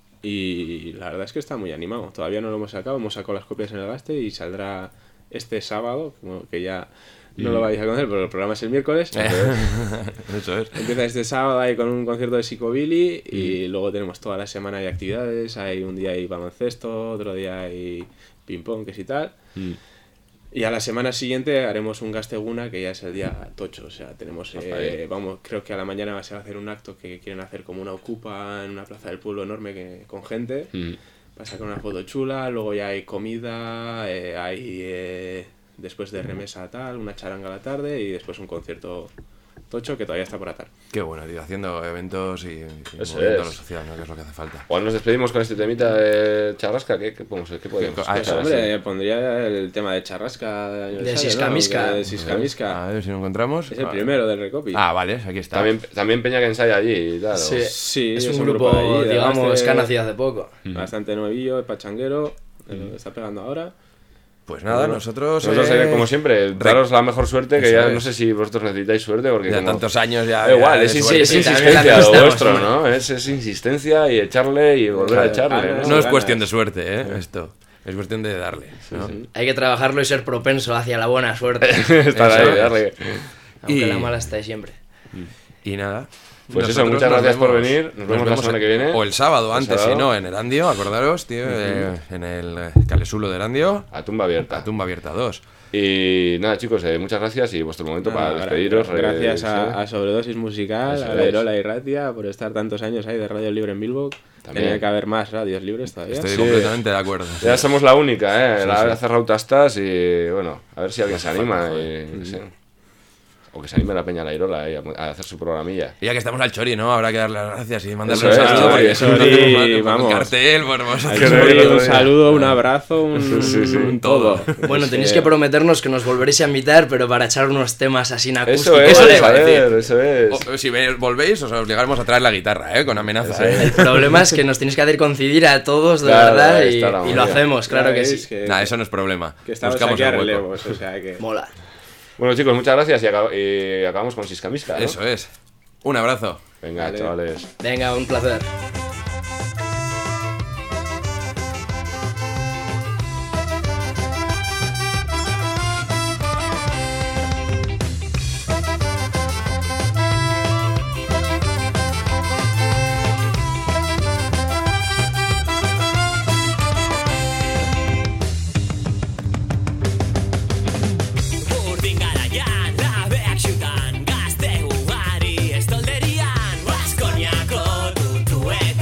Y la verdad es que está muy animado. Todavía no lo hemos sacado las copias en el Gaste y saldrá este sábado, como que ya no lo vais a conocer, pero el programa es el miércoles. Eso es. Empieza este sábado ahí con un concierto de Psicobilly y luego tenemos toda la semana hay actividades, hay un día hay baloncesto, otro día hay ping-pong, que sí tal. Y a la semana siguiente haremos un Gasteguna, que ya es el día tocho, o sea, tenemos, creo que a la mañana se va a hacer un acto que quieren hacer como una ocupa en una plaza del pueblo enorme con gente. Va a sacar una foto chula, luego ya hay comida, hay después de remesa tal, una charanga a la tarde y después un concierto tocho que todavía está por atar. Qué bueno, tío, haciendo eventos y moviendo lo social, ¿no? Que es lo que hace falta. Bueno, nos despedimos con este temita de Charrasca, ¿qué podemos? Hombre, pondría el tema de Charrasca de Siscamisca. De Siscamisca. A ver si lo encontramos. Es el primero del recopy. Vale, aquí está. También Peña que ensaya allí, claro. Sí, es un grupo allí, digamos, que ha nacido hace poco. Bastante nuevillo, pachanguero, está pegando ahora. Pues nada, nosotros como siempre, daros la mejor suerte, que ya no sé si vosotros necesitáis suerte, porque ya tantos años ya... igual, es insistencia lo vuestro, ¿no? Es insistencia y echarle y volver a echarle. No es cuestión de suerte, esto. Es cuestión de darle, ¿no? Hay que trabajarlo y ser propenso hacia la buena suerte. Estar ahí, darle. Aunque la mala está ahí siempre. Y nada... Pues eso, muchas gracias por venir. Nos vemos la semana que viene. O el sábado antes, si no, en Erandio, acordaros, tío, en el Calesulo de Erandio. A tumba abierta. A tumba abierta 2. Y nada, chicos, muchas gracias y vuestro momento para despediros. Gracias a Sobredosis Musical, a Irola y Ratia por estar tantos años ahí de Radio Libre en Bilbo. Tenía que haber más radios libres todavía. Estoy completamente de acuerdo. Ya somos la única, la ha cerrado Tastas y bueno, a ver si alguien se anima. O que se anime la Peña La Irola a hacer su programilla. Y ya que estamos al Chori, ¿no? Habrá que darle las gracias y mandarle un saludo. Vamos. Un cartel por vosotros. Un saludo, un abrazo, un todo. Bueno, tenéis que prometernos que nos volveréis a invitar, pero para echar unos temas así en acústico. Eso es. Si volvéis, os obligaremos a traer la guitarra, con amenaza. El problema es que nos tenéis que hacer coincidir a todos, de verdad, y lo hacemos, claro que sí. Nada, eso no es problema. Que estamos aquí a relevos, o sea que... Mola. Bueno, chicos, muchas gracias y acabamos con Siscamisca, ¿no? Eso es. Un abrazo. Venga, chavales. Venga, un placer. Gazte ugari estolderian Baskoniako tutuetan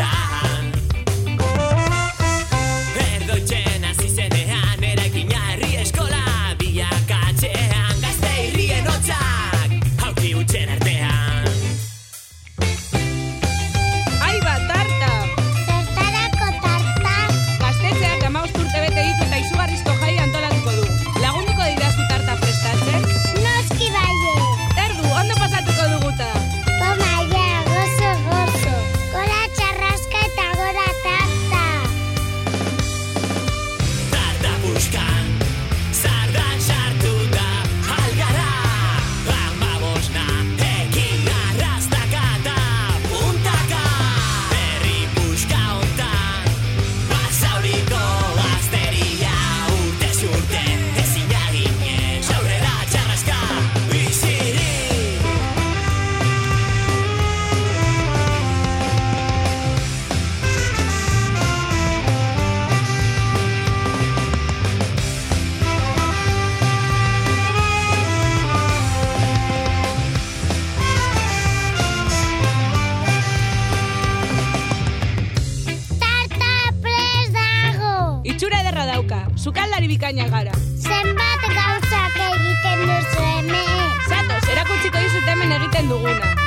Borroka, sukaldari bikaina gara. Zenbat gauzak egiten duzu hemen. Zatoz, erakutsiko dizut hemen egiten duguna.